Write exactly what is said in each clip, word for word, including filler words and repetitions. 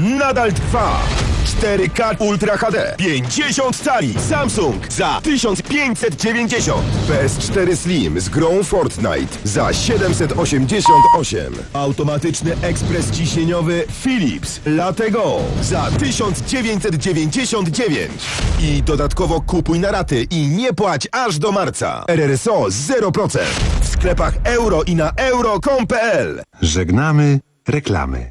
nadal trwa. cztery K Ultra H D pięćdziesiąt cali Samsung za tysiąc pięćset dziewięćdziesiąt. P S cztery Slim z grą Fortnite za siedemset osiemdziesiąt osiem. Automatyczny ekspres ciśnieniowy Philips Latego za tysiąc dziewięćset dziewięćdziesiąt dziewięć. I dodatkowo kupuj na raty i nie płać aż do marca. R R S O zero procent. W sklepach euro i na euro kropka com kropka p l. Żegnamy reklamy.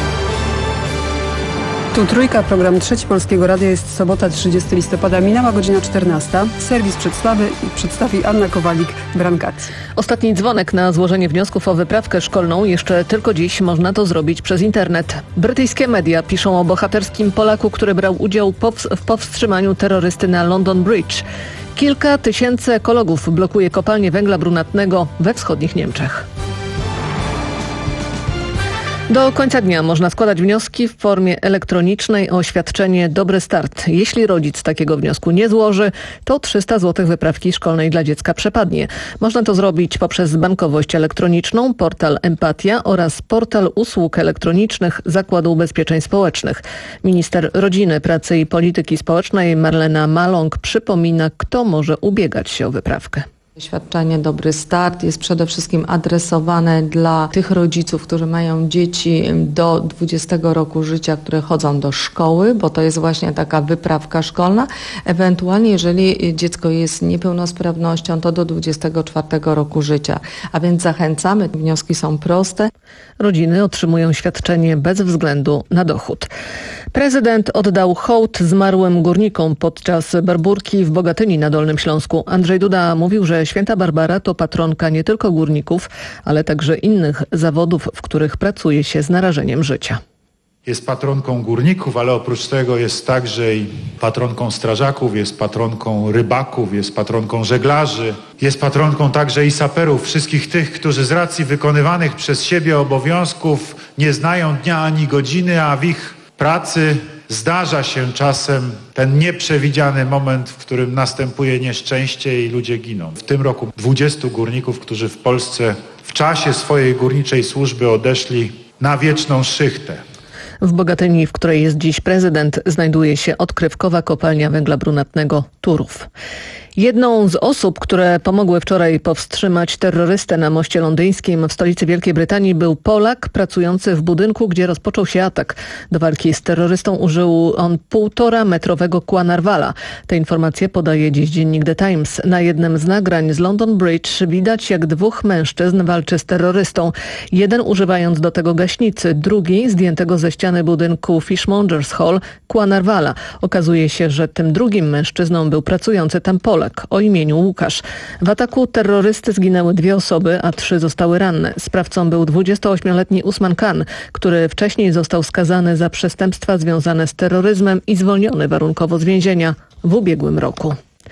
Tu Trójka, program Trzeci Polskiego Radia. Jest sobota, trzydziestego listopada, minęła godzina czternasta. Serwis przedstawy przedstawi Anna Kowalik-Brancaci. Ostatni dzwonek na złożenie wniosków o wyprawkę szkolną. Jeszcze tylko dziś można to zrobić przez internet. Brytyjskie media piszą o bohaterskim Polaku, który brał udział w powstrzymaniu terrorysty na London Bridge. Kilka tysięcy ekologów blokuje kopalnię węgla brunatnego we wschodnich Niemczech. Do końca dnia można składać wnioski w formie elektronicznej o świadczenie Dobry Start. Jeśli rodzic takiego wniosku nie złoży, to trzysta złotych wyprawki szkolnej dla dziecka przepadnie. Można to zrobić poprzez bankowość elektroniczną, portal Empatia oraz portal usług elektronicznych Zakładu Ubezpieczeń Społecznych. Minister Rodziny, Pracy i Polityki Społecznej Marlena Maląg przypomina, kto może ubiegać się o wyprawkę. Świadczenie Dobry Start jest przede wszystkim adresowane dla tych rodziców, którzy mają dzieci do dwudziestego roku życia, które chodzą do szkoły, bo to jest właśnie taka wyprawka szkolna. Ewentualnie, jeżeli dziecko jest niepełnosprawnością, to do dwudziestego czwartego roku życia. A więc zachęcamy, wnioski są proste. Rodziny otrzymują świadczenie bez względu na dochód. Prezydent oddał hołd zmarłym górnikom podczas barburki w Bogatyni na Dolnym Śląsku. Andrzej Duda mówił, że Święta Barbara to patronka nie tylko górników, ale także innych zawodów, w których pracuje się z narażeniem życia. Jest patronką górników, ale oprócz tego jest także i patronką strażaków, jest patronką rybaków, jest patronką żeglarzy, jest patronką także i saperów, wszystkich tych, którzy z racji wykonywanych przez siebie obowiązków nie znają dnia ani godziny, a w ich pracy zdarza się czasem ten nieprzewidziany moment, w którym następuje nieszczęście i ludzie giną. W tym roku dwudziestu górników, którzy w Polsce w czasie swojej górniczej służby odeszli na wieczną szychtę. W Bogatyni, w której jest dziś prezydent, znajduje się odkrywkowa kopalnia węgla brunatnego Turów. Jedną z osób, które pomogły wczoraj powstrzymać terrorystę na moście londyńskim w stolicy Wielkiej Brytanii, był Polak pracujący w budynku, gdzie rozpoczął się atak. Do walki z terrorystą użył on półtora metrowego kła narwala. Te informacje podaje dziś dziennik The Times. Na jednym z nagrań z London Bridge widać, jak dwóch mężczyzn walczy z terrorystą. Jeden używając do tego gaśnicy, drugi zdjętego ze ściany budynku Fishmongers Hall kła narwala. Okazuje się, że tym drugim mężczyzną był pracujący tam Polak o imieniu Łukasz. W ataku terrorysty zginęły dwie osoby, a trzy zostały ranne. Sprawcą był dwudziestoośmioletni Usman Khan, który wcześniej został skazany za przestępstwa związane z terroryzmem i zwolniony warunkowo z więzienia w ubiegłym roku.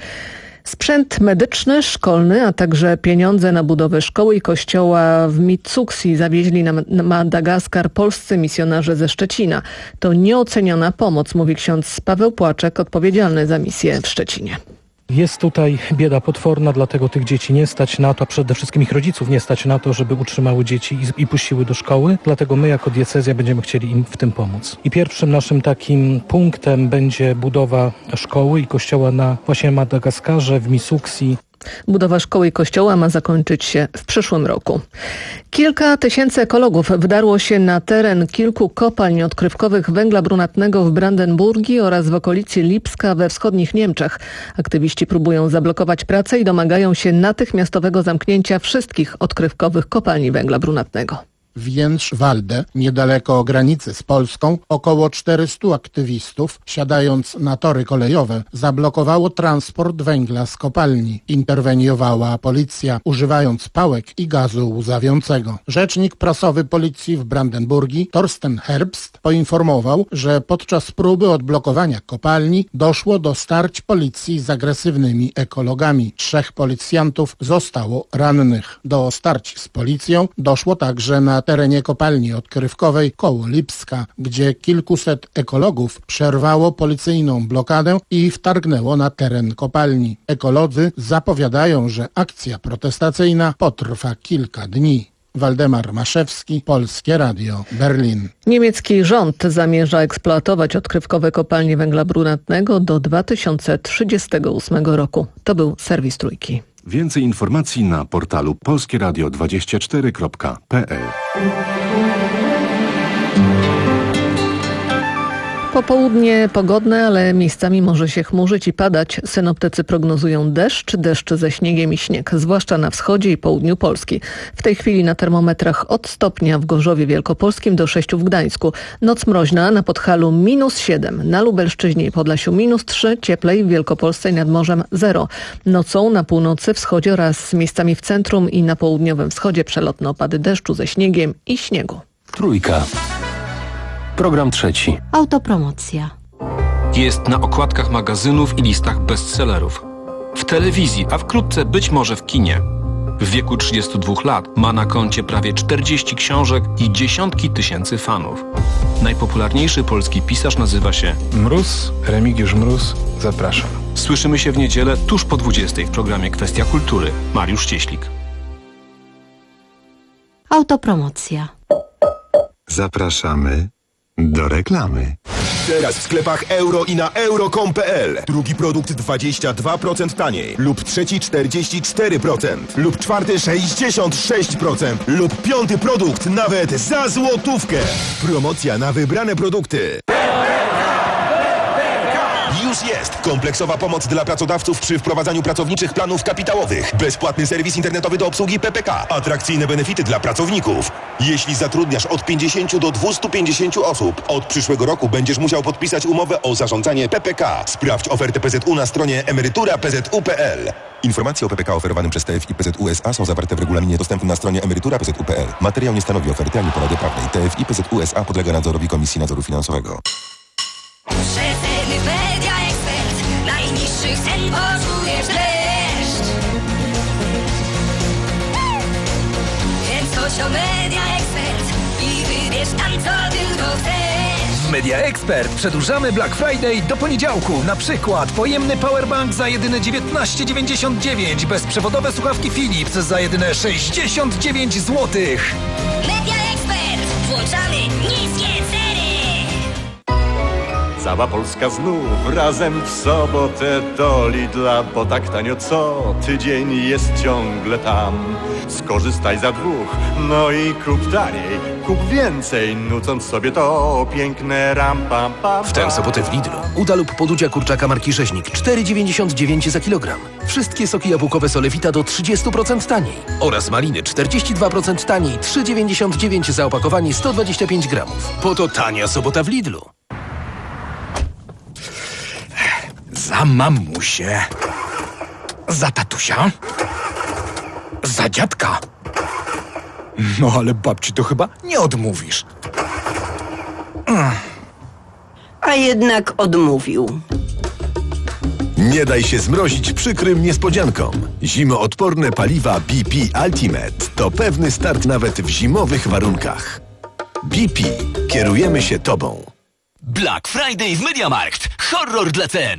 Sprzęt medyczny, szkolny, a także pieniądze na budowę szkoły i kościoła w Mitsuksi zawieźli na Madagaskar polscy misjonarze ze Szczecina. To nieoceniona pomoc, mówi ksiądz Paweł Płaczek, odpowiedzialny za misję w Szczecinie. Jest tutaj bieda potworna, dlatego tych dzieci nie stać na to, a przede wszystkim ich rodziców nie stać na to, żeby utrzymały dzieci i, i puściły do szkoły. Dlatego my jako diecezja będziemy chcieli im w tym pomóc. I pierwszym naszym takim punktem będzie budowa szkoły i kościoła na właśnie Madagaskarze w Mitsuksi. Budowa szkoły i kościoła ma zakończyć się w przyszłym roku. Kilka tysięcy ekologów wdarło się na teren kilku kopalń odkrywkowych węgla brunatnego w Brandenburgii oraz w okolicy Lipska we wschodnich Niemczech. Aktywiści próbują zablokować pracę i domagają się natychmiastowego zamknięcia wszystkich odkrywkowych kopalni węgla brunatnego. W Jędrzwalde, niedaleko granicy z Polską, około czterystu aktywistów, siadając na tory kolejowe, zablokowało transport węgla z kopalni. Interweniowała policja, używając pałek i gazu łzawiącego. Rzecznik prasowy policji w Brandenburgii, Thorsten Herbst, poinformował, że podczas próby odblokowania kopalni doszło do starć policji z agresywnymi ekologami. Trzech policjantów zostało rannych. Do starć z policją doszło także na terenie kopalni odkrywkowej koło Lipska, gdzie kilkuset ekologów przerwało policyjną blokadę i wtargnęło na teren kopalni. Ekolodzy zapowiadają, że akcja protestacyjna potrwa kilka dni. Waldemar Maszewski, Polskie Radio, Berlin. Niemiecki rząd zamierza eksploatować odkrywkowe kopalnie węgla brunatnego do dwa tysiące trzydziestego ósmego roku. To był serwis Trójki. Więcej informacji na portalu polskieradio dwadzieścia cztery kropka p l. Popołudnie pogodne, ale miejscami może się chmurzyć i padać. Synoptycy prognozują deszcz, deszcz ze śniegiem i śnieg, zwłaszcza na wschodzie i południu Polski. W tej chwili na termometrach od stopnia w Gorzowie Wielkopolskim do sześciu w Gdańsku. Noc mroźna, na Podhalu minus siedem, na Lubelszczyźnie i Podlasiu minus trzy, cieplej w Wielkopolsce i nad morzem zero. Nocą na północy, wschodzie oraz miejscami w centrum i na południowym wschodzie przelotne opady deszczu ze śniegiem i śniegu. Trójka. Program trzeci. Autopromocja. Jest na okładkach magazynów i listach bestsellerów. W telewizji, a wkrótce być może w kinie. W wieku trzydziestu dwóch lat ma na koncie prawie czterdzieści książek i dziesiątki tysięcy fanów. Najpopularniejszy polski pisarz nazywa się Mróz, Remigiusz Mróz. Zapraszam. Słyszymy się w niedzielę tuż po dwudziestej w programie Kwestia Kultury. Mariusz Cieślik. Autopromocja. Zapraszamy do reklamy. Teraz w sklepach euro i na euro kropka com kropka p l. Drugi produkt dwadzieścia dwa procent taniej. Lub trzeci czterdzieści cztery procent. Lub czwarty sześćdziesiąt sześć procent. Lub piąty produkt nawet za złotówkę. Promocja na wybrane produkty. Już jest! Kompleksowa pomoc dla pracodawców przy wprowadzaniu pracowniczych planów kapitałowych. Bezpłatny serwis internetowy do obsługi P P K. Atrakcyjne benefity dla pracowników. Jeśli zatrudniasz od pięćdziesięciu do dwustu pięćdziesięciu osób, od przyszłego roku będziesz musiał podpisać umowę o zarządzanie P P K. Sprawdź ofertę P Z U na stronie emerytura kropka p z u kropka p l. Informacje o P P K oferowanym przez T F I P Z U S A są zawarte w regulaminie dostępnym na stronie emerytura kropka p z u kropka p l. Materiał nie stanowi oferty ani porady prawnej. T F I P Z U S A podlega nadzorowi Komisji Nadzoru Finansowego. Media Expert. Najniższych cen poczujesz dreszcz. Więc chodź o Media Expert i wybierz tam, co tylko chcesz. W Media Expert przedłużamy Black Friday do poniedziałku. Na przykład pojemny powerbank za jedyne dziewiętnaście dziewięćdziesiąt dziewięć, bezprzewodowe słuchawki Philips za jedyne sześćdziesiąt dziewięć złotych. Media Expert. Włączamy niskie ceny. Cała Polska znów razem w sobotę do Lidla, bo tak tanio co tydzień jest ciągle tam. Skorzystaj za dwóch, no i kup taniej, kup więcej, nucąc sobie to piękne ram pam pam. W tę sobotę w Lidlu uda lub podudzia kurczaka marki Rzeźnik cztery dziewięćdziesiąt dziewięć za kilogram. Wszystkie soki jabłkowe Solewita do trzydzieści procent taniej. Oraz maliny czterdzieści dwa procent taniej, trzy dziewięćdziesiąt dziewięć za opakowanie sto dwadzieścia pięć gramów. Po to tania sobota w Lidlu. Za mamusię, za tatusia, za dziadka. No ale babci to chyba nie odmówisz. A jednak odmówił. Nie daj się zmrozić przykrym niespodziankom. Zimoodporne paliwa B P Ultimate to pewny start nawet w zimowych warunkach. B P. Kierujemy się Tobą. Black Friday w MediaMarkt. Horror dla cen.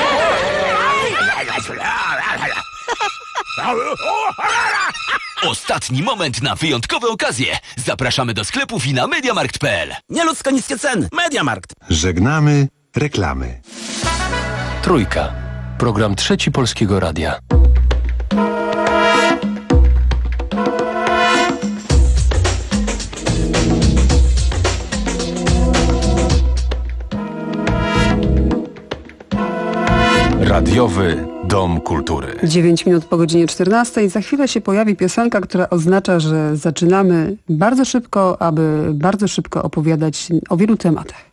Ostatni moment na wyjątkowe okazje. Zapraszamy do sklepów i na mediamarkt kropka p l. Nieludzko niskie ceny. MediaMarkt. Żegnamy reklamy. Trójka. Program trzeci Polskiego Radia. Radiowy Dom Kultury. dziewięć minut po godzinie czternastej. Za chwilę się pojawi piosenka, która oznacza, że zaczynamy bardzo szybko, aby bardzo szybko opowiadać o wielu tematach.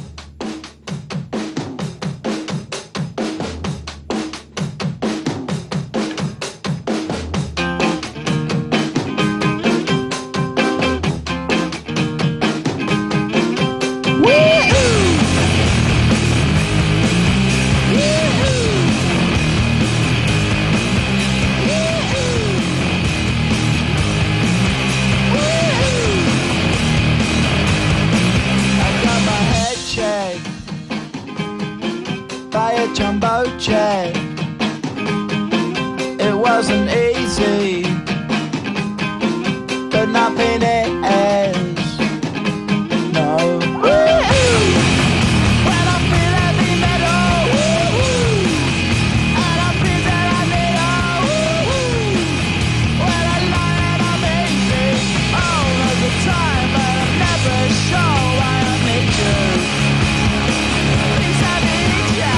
jumbo jet. It wasn't easy, but nothing is. No. When I feel heavy metal, and I feel that I need all. When I lie and I'm easy all of the time, but I'm never sure why I need you. Please, I need you.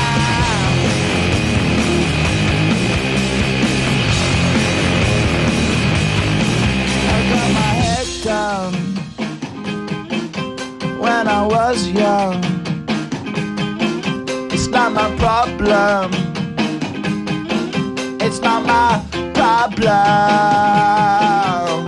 I got my head down when I was young. It's not my problem. It's not my problem.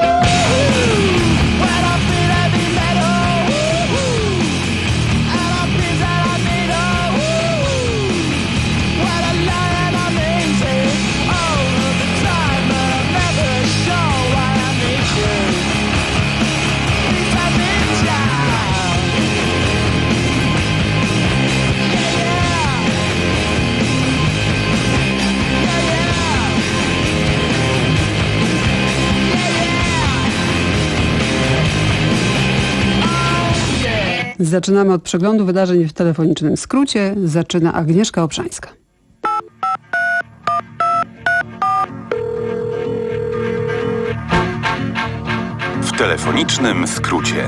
When I feel heavy metal, and I feel that I need all. When I lie and I'm easy all of the time, but I'm never sure why I need you. Please, I need you. Zaczynamy od przeglądu wydarzeń w telefonicznym skrócie. Zaczyna Agnieszka Obszańska. W telefonicznym skrócie.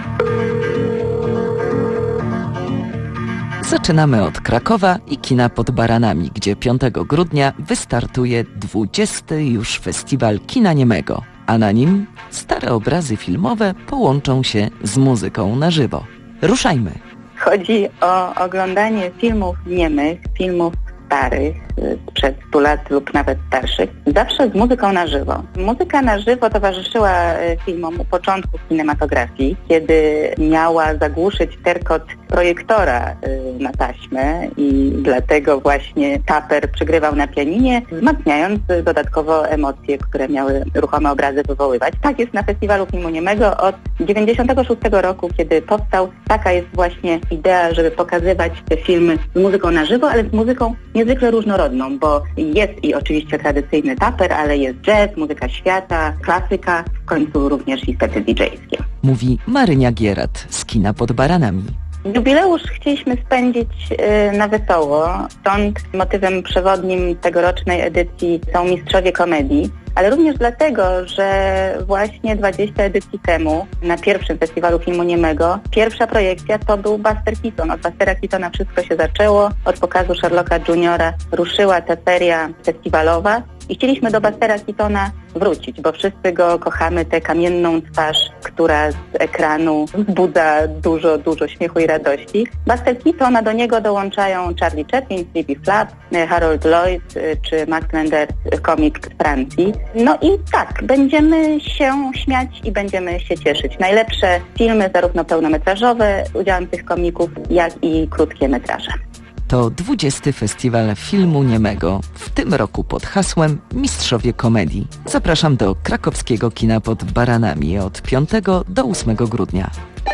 Zaczynamy od Krakowa i kina pod Baranami, gdzie piątego grudnia wystartuje dwudziesty już Festiwal Kina Niemego, a na nim stare obrazy filmowe połączą się z muzyką na żywo. Ruszajmy! Chodzi o oglądanie filmów niemych, filmów starych, sprzed stu lat lub nawet starszych, zawsze z muzyką na żywo. Muzyka na żywo towarzyszyła filmom u początku kinematografii, kiedy miała zagłuszyć terkot projektora na taśmę i dlatego właśnie taper przygrywał na pianinie, wzmacniając dodatkowo emocje, które miały ruchome obrazy wywoływać. Tak jest na Festiwalu Filmu Niemego od dziewięćdziesiątego szóstego roku, kiedy powstał. Taka jest właśnie idea, żeby pokazywać te filmy z muzyką na żywo, ale z muzyką niezwykle różnorodną, bo jest i oczywiście tradycyjny taper, ale jest jazz, muzyka świata, klasyka, w końcu również i sety didżejskie. Mówi Marynia Gierat z kina pod Baranami. Jubileusz chcieliśmy spędzić y, na wesoło, stąd motywem przewodnim tegorocznej edycji są mistrzowie komedii, ale również dlatego, że właśnie dwadzieścia edycji temu na pierwszym Festiwalu Filmu Niemego pierwsza projekcja to był Buster Keaton. Od Bustera Keatona wszystko się zaczęło, od pokazu Sherlocka juniora ruszyła ta seria festiwalowa i chcieliśmy do Bustera Keatona wrócić, bo wszyscy go kochamy, tę kamienną twarz, która z ekranu wzbudza dużo, dużo śmiechu i radości. Buster Keaton, a do niego dołączają Charlie Chaplin, Flippy Flap, Harold Lloyd czy Max Landers, komik z Francji. No i tak, będziemy się śmiać i będziemy się cieszyć. Najlepsze filmy, zarówno pełnometrażowe z udziałem tych komików, jak i krótkie metraże. To dwudziesty Festiwal Filmu Niemego, w tym roku pod hasłem Mistrzowie Komedii. Zapraszam do krakowskiego kina pod Baranami od piątego do ósmego grudnia.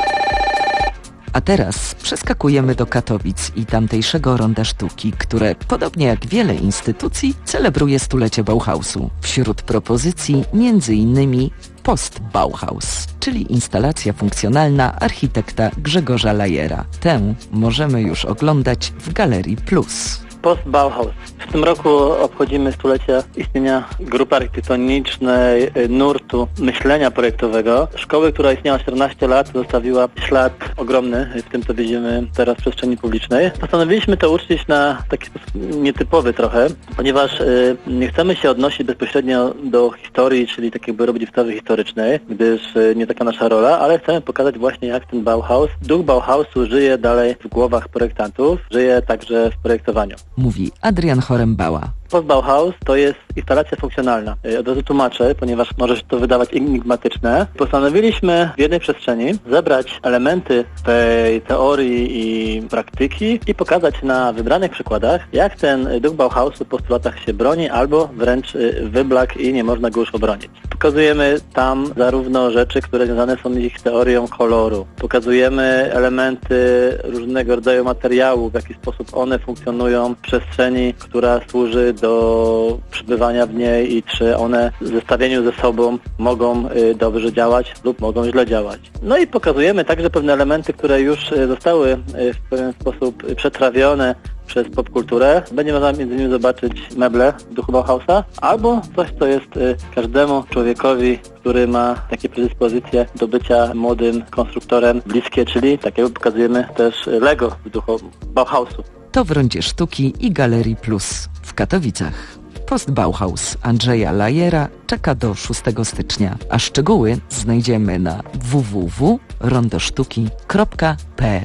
A teraz przeskakujemy do Katowic i tamtejszego Ronda Sztuki, które, podobnie jak wiele instytucji, celebruje stulecie Bauhausu. Wśród propozycji między innymi Post-Bauhaus, czyli instalacja funkcjonalna architekta Grzegorza Lajera. Tę możemy już oglądać w Galerii Plus. Post-Bauhaus. W tym roku obchodzimy stulecie istnienia grupy architektonicznej, nurtu myślenia projektowego. Szkoły, która istniała czternaście lat, zostawiła ślad ogromny w tym, co widzimy teraz w przestrzeni publicznej. Postanowiliśmy to uczcić na taki sposób nietypowy trochę, ponieważ y, nie chcemy się odnosić bezpośrednio do historii, czyli tak jakby robić wystawy historycznej, gdyż y, nie taka nasza rola, ale chcemy pokazać właśnie, jak ten Bauhaus, duch Bauhausu żyje dalej w głowach projektantów, żyje także w projektowaniu. Mówi Adrian Chorembała. Post-Bauhaus to jest instalacja funkcjonalna. Od razu tłumaczę, ponieważ może się to wydawać enigmatyczne. Postanowiliśmy w jednej przestrzeni zebrać elementy tej teorii i praktyki i pokazać na wybranych przykładach, jak ten duch Bauhausu po stu latach się broni albo wręcz wyblakł i nie można go już obronić. Pokazujemy tam zarówno rzeczy, które związane są z ich teorią koloru. Pokazujemy elementy różnego rodzaju materiałów, w jaki sposób one funkcjonują w przestrzeni, która służy do przebywania w niej i czy one w zestawieniu ze sobą mogą dobrze działać lub mogą źle działać. No i pokazujemy także pewne elementy, które już zostały w pewien sposób przetrawione przez popkulturę. Będzie można między innymi zobaczyć meble w duchu Bauhausa albo coś, co jest każdemu człowiekowi, który ma takie predyspozycje do bycia młodym konstruktorem bliskie, czyli takiego pokazujemy też Lego w duchu Bauhausu. To w Rondzie Sztuki i Galerii Plus w Katowicach. Post Bauhaus Andrzeja Lajera czeka do szóstego stycznia, a szczegóły znajdziemy na w w w kropka rondosztuki kropka p l.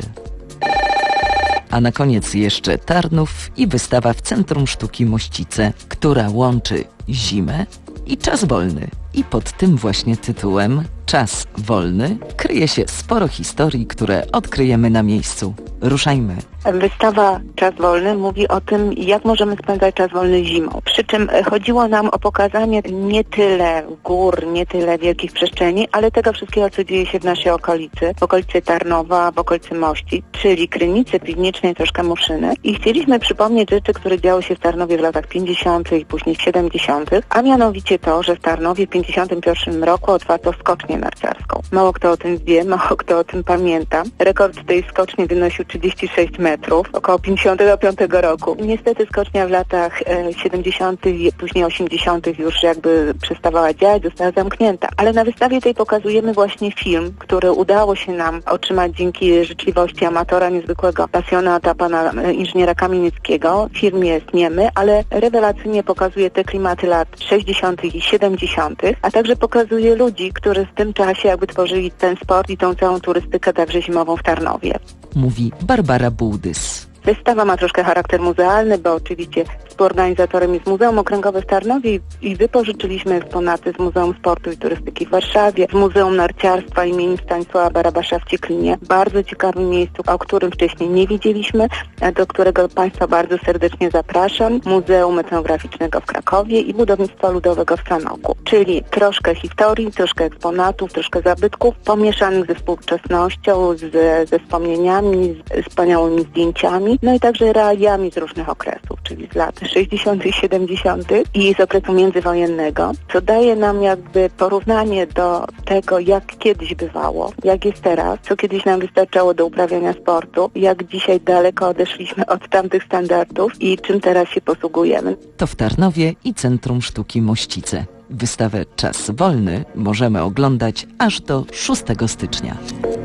A na koniec jeszcze Tarnów i wystawa w Centrum Sztuki Mościce, która łączy zimę i czas wolny. I pod tym właśnie tytułem Czas wolny kryje się sporo historii, które odkryjemy na miejscu. Ruszajmy. Wystawa Czas Wolny mówi o tym, jak możemy spędzać czas wolny zimą. Przy czym chodziło nam o pokazanie nie tyle gór, nie tyle wielkich przestrzeni, ale tego wszystkiego, co dzieje się w naszej okolicy, w okolicy Tarnowa, w okolicy Mości, czyli Krynicy, Piwnicznej, troszkę Muszyny. I chcieliśmy przypomnieć rzeczy, które działy się w Tarnowie w latach pięćdziesiątych i później siedemdziesiątych, a mianowicie to, że w Tarnowie w pięćdziesiątym pierwszym roku otwarto skocznię narciarską. Mało kto o tym wie, mało kto o tym pamięta. Rekord tej skoczni wynosił trzydzieści sześć metrów, około pięćdziesiątego piątego roku. Niestety skocznia w latach e, siedemdziesiątych i później osiemdziesiątych już jakby przestawała działać, została zamknięta. Ale na wystawie tej pokazujemy właśnie film, który udało się nam otrzymać dzięki życzliwości amatora, niezwykłego pasjonata, pana e, inżyniera Kamienieckiego. Film jest niemy, ale rewelacyjnie pokazuje te klimaty lat sześćdziesiątych i siedemdziesiątych, a także pokazuje ludzi, którzy w tym czasie jakby tworzyli ten sport i tą całą turystykę także zimową w Tarnowie. Mówi Barbara Bułdys. Wystawa ma troszkę charakter muzealny, bo oczywiście współorganizatorem jest Muzeum Okręgowe w Tarnowie i wypożyczyliśmy eksponaty z Muzeum Sportu i Turystyki w Warszawie, z Muzeum Narciarstwa im. Stanisława Barabasza w Cieklinie. Bardzo ciekawym miejscu, o którym wcześniej nie wiedzieliśmy, do którego Państwa bardzo serdecznie zapraszam. Muzeum Etnograficznego w Krakowie i Budownictwa Ludowego w Sanoku. Czyli troszkę historii, troszkę eksponatów, troszkę zabytków, pomieszanych ze współczesnością, z, ze wspomnieniami, z wspaniałymi zdjęciami, no i także realiami z różnych okresów, czyli z lat sześćdziesiątych, siedemdziesiątych i z okresu międzywojennego, co daje nam jakby porównanie do tego, jak kiedyś bywało, jak jest teraz, co kiedyś nam wystarczało do uprawiania sportu, jak dzisiaj daleko odeszliśmy od tamtych standardów i czym teraz się posługujemy. To w Tarnowie i Centrum Sztuki Mościce. Wystawę Czas Wolny możemy oglądać aż do szóstego stycznia.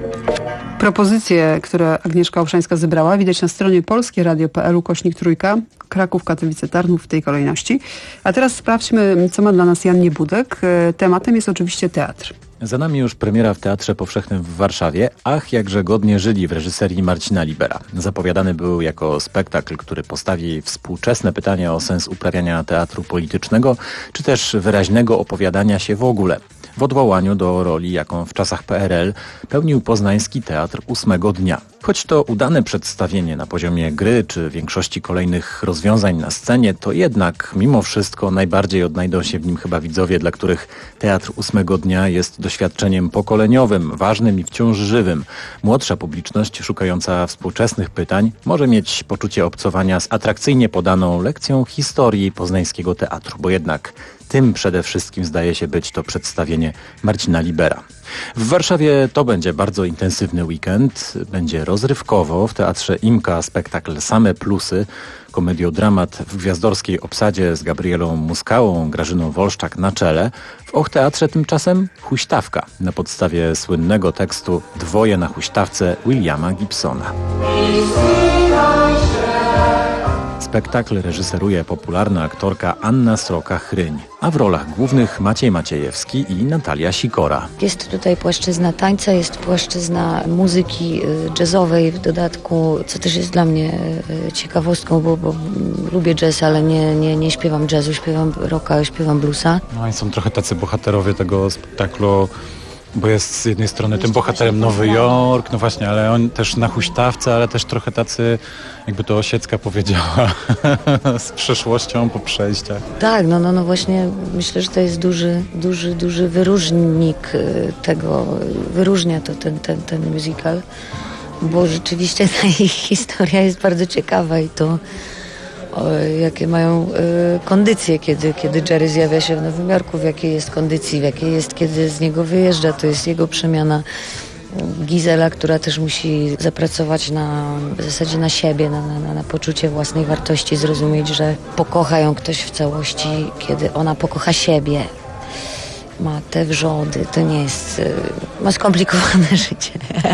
Propozycje, które Agnieszka Olszańska zebrała, widać na stronie polskieradio kropka p l ukośnik trójka, Kraków, Katowice, Tarnów w tej kolejności. A teraz sprawdźmy, co ma dla nas Jan Niebudek. Tematem jest oczywiście teatr. Za nami już premiera w Teatrze Powszechnym w Warszawie. Ach, jakże godnie żyli w reżyserii Marcina Libera. Zapowiadany był jako spektakl, który postawi współczesne pytania o sens uprawiania teatru politycznego, czy też wyraźnego opowiadania się w ogóle. W odwołaniu do roli, jaką w czasach P R L pełnił poznański Teatr Ósmego Dnia. Choć to udane przedstawienie na poziomie gry czy większości kolejnych rozwiązań na scenie, to jednak mimo wszystko najbardziej odnajdą się w nim chyba widzowie, dla których Teatr Ósmego Dnia jest doświadczeniem pokoleniowym, ważnym i wciąż żywym. Młodsza publiczność szukająca współczesnych pytań może mieć poczucie obcowania z atrakcyjnie podaną lekcją historii poznańskiego teatru, bo jednak tym przede wszystkim zdaje się być to przedstawienie Marcina Libera. W Warszawie to będzie bardzo intensywny weekend. Będzie rozrywkowo. W Teatrze Imka spektakl Same Plusy. Komediodramat w gwiazdorskiej obsadzie z Gabrielą Muskałą, Grażyną Wolszczak na czele. W Och Teatrze tymczasem huśtawka na podstawie słynnego tekstu Dwoje na huśtawce Williama Gibsona. Spektakl reżyseruje popularna aktorka Anna Sroka-Chryń, a w rolach głównych Maciej Maciejewski i Natalia Sikora. Jest tutaj płaszczyzna tańca, jest płaszczyzna muzyki jazzowej w dodatku, co też jest dla mnie ciekawostką, bo, bo lubię jazz, ale nie, nie, nie śpiewam jazzu, śpiewam rocka, śpiewam bluesa. No i są trochę tacy bohaterowie tego spektaklu, Bo jest z jednej strony tym bohaterem Nowy Jork, no właśnie, ale on też na huśtawce, ale też trochę tacy, jakby to Osiecka powiedziała, z przeszłością po przejściach. Tak, no, no, no właśnie myślę, że to jest duży, duży, duży wyróżnik y, tego, wyróżnia to ten, ten, ten musical, bo rzeczywiście ta ich historia jest bardzo ciekawa i to o, jakie mają y, kondycje, kiedy, kiedy Jerry zjawia się w Nowym Jorku, w jakiej jest kondycji, w jakiej jest, kiedy z niego wyjeżdża, to jest jego przemiana. Gizela, która też musi zapracować na, w zasadzie na siebie, na, na, na poczucie własnej wartości, zrozumieć, że pokocha ją ktoś w całości, kiedy ona pokocha siebie. Ma te wrzody, to nie jest... Y, ma skomplikowane życie.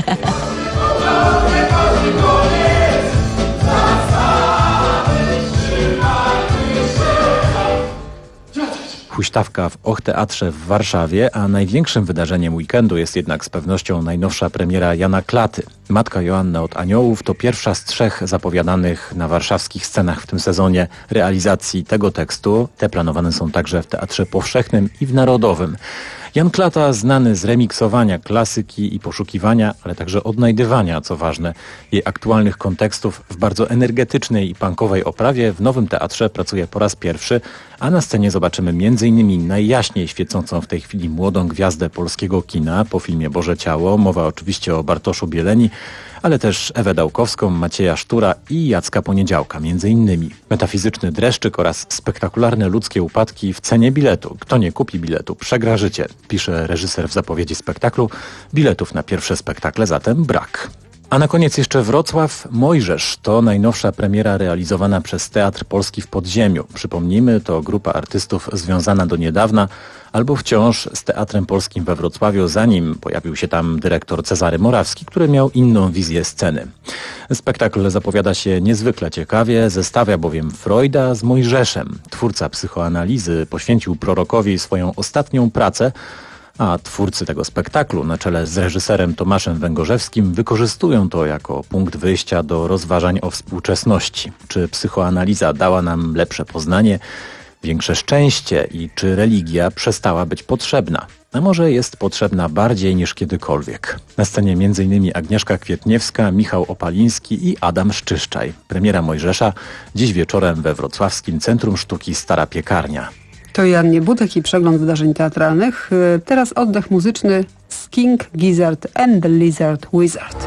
Huśtawka w Och Teatrze w Warszawie, a największym wydarzeniem weekendu jest jednak z pewnością najnowsza premiera Jana Klaty. Matka Joanna od Aniołów to pierwsza z trzech zapowiadanych na warszawskich scenach w tym sezonie realizacji tego tekstu. Te planowane są także w Teatrze Powszechnym i w Narodowym. Jan Klata znany z remiksowania klasyki i poszukiwania, ale także odnajdywania, co ważne, jej aktualnych kontekstów w bardzo energetycznej i punkowej oprawie w Nowym Teatrze pracuje po raz pierwszy, a na scenie zobaczymy między innymi najjaśniej świecącą w tej chwili młodą gwiazdę polskiego kina po filmie Boże Ciało. Mowa oczywiście o Bartoszu Bieleni, ale też Ewę Dałkowską, Macieja Sztura i Jacka Poniedziałka między innymi. Metafizyczny dreszczyk oraz spektakularne ludzkie upadki w cenie biletu. Kto nie kupi biletu, przegra życie, pisze reżyser w zapowiedzi spektaklu. Biletów na pierwsze spektakle zatem brak. A na koniec jeszcze Wrocław Mojżesz. To najnowsza premiera realizowana przez Teatr Polski w Podziemiu. Przypomnijmy, to grupa artystów związana do niedawna albo wciąż z Teatrem Polskim we Wrocławiu, zanim pojawił się tam dyrektor Cezary Morawski, który miał inną wizję sceny. Spektakl zapowiada się niezwykle ciekawie, zestawia bowiem Freuda z Mojżeszem. Twórca psychoanalizy poświęcił prorokowi swoją ostatnią pracę, a twórcy tego spektaklu na czele z reżyserem Tomaszem Węgorzewskim wykorzystują to jako punkt wyjścia do rozważań o współczesności. Czy psychoanaliza dała nam lepsze poznanie, większe szczęście i czy religia przestała być potrzebna? A może jest potrzebna bardziej niż kiedykolwiek. Na scenie między innymi Agnieszka Kwietniewska, Michał Opaliński i Adam Szczyszczaj. Premiera Mojżesza dziś wieczorem we wrocławskim Centrum Sztuki Stara Piekarnia. To Jan Niebudek i przegląd wydarzeń teatralnych. Teraz oddech muzyczny z King Gizzard and the Lizard Wizard.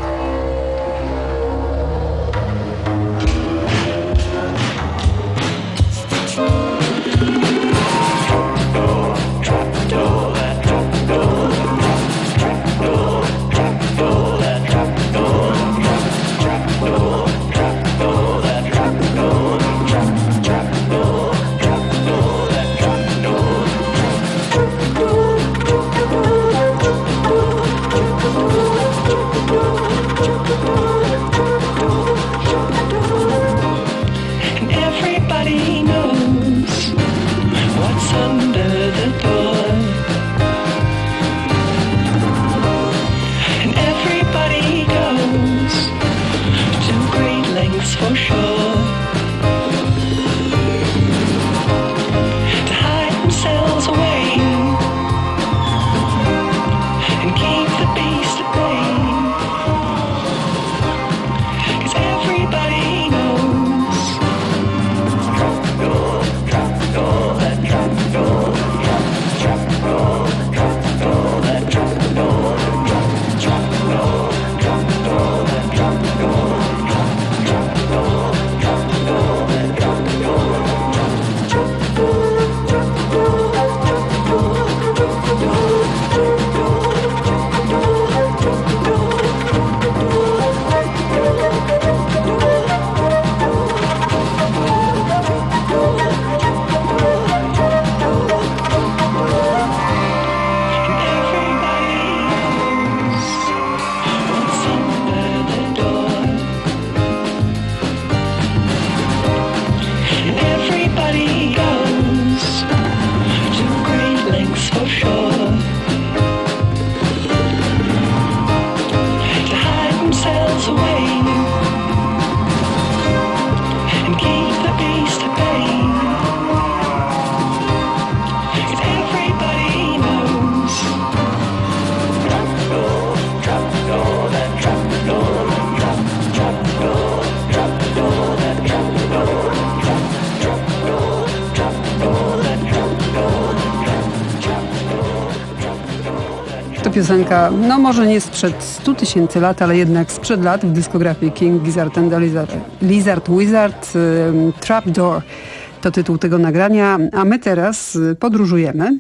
piosenka, no może nie sprzed stu tysięcy lat, ale jednak sprzed lat w dyskografii King Gizzard and the Lizard, Lizard Wizard, um, Trapdoor to tytuł tego nagrania, a my teraz podróżujemy.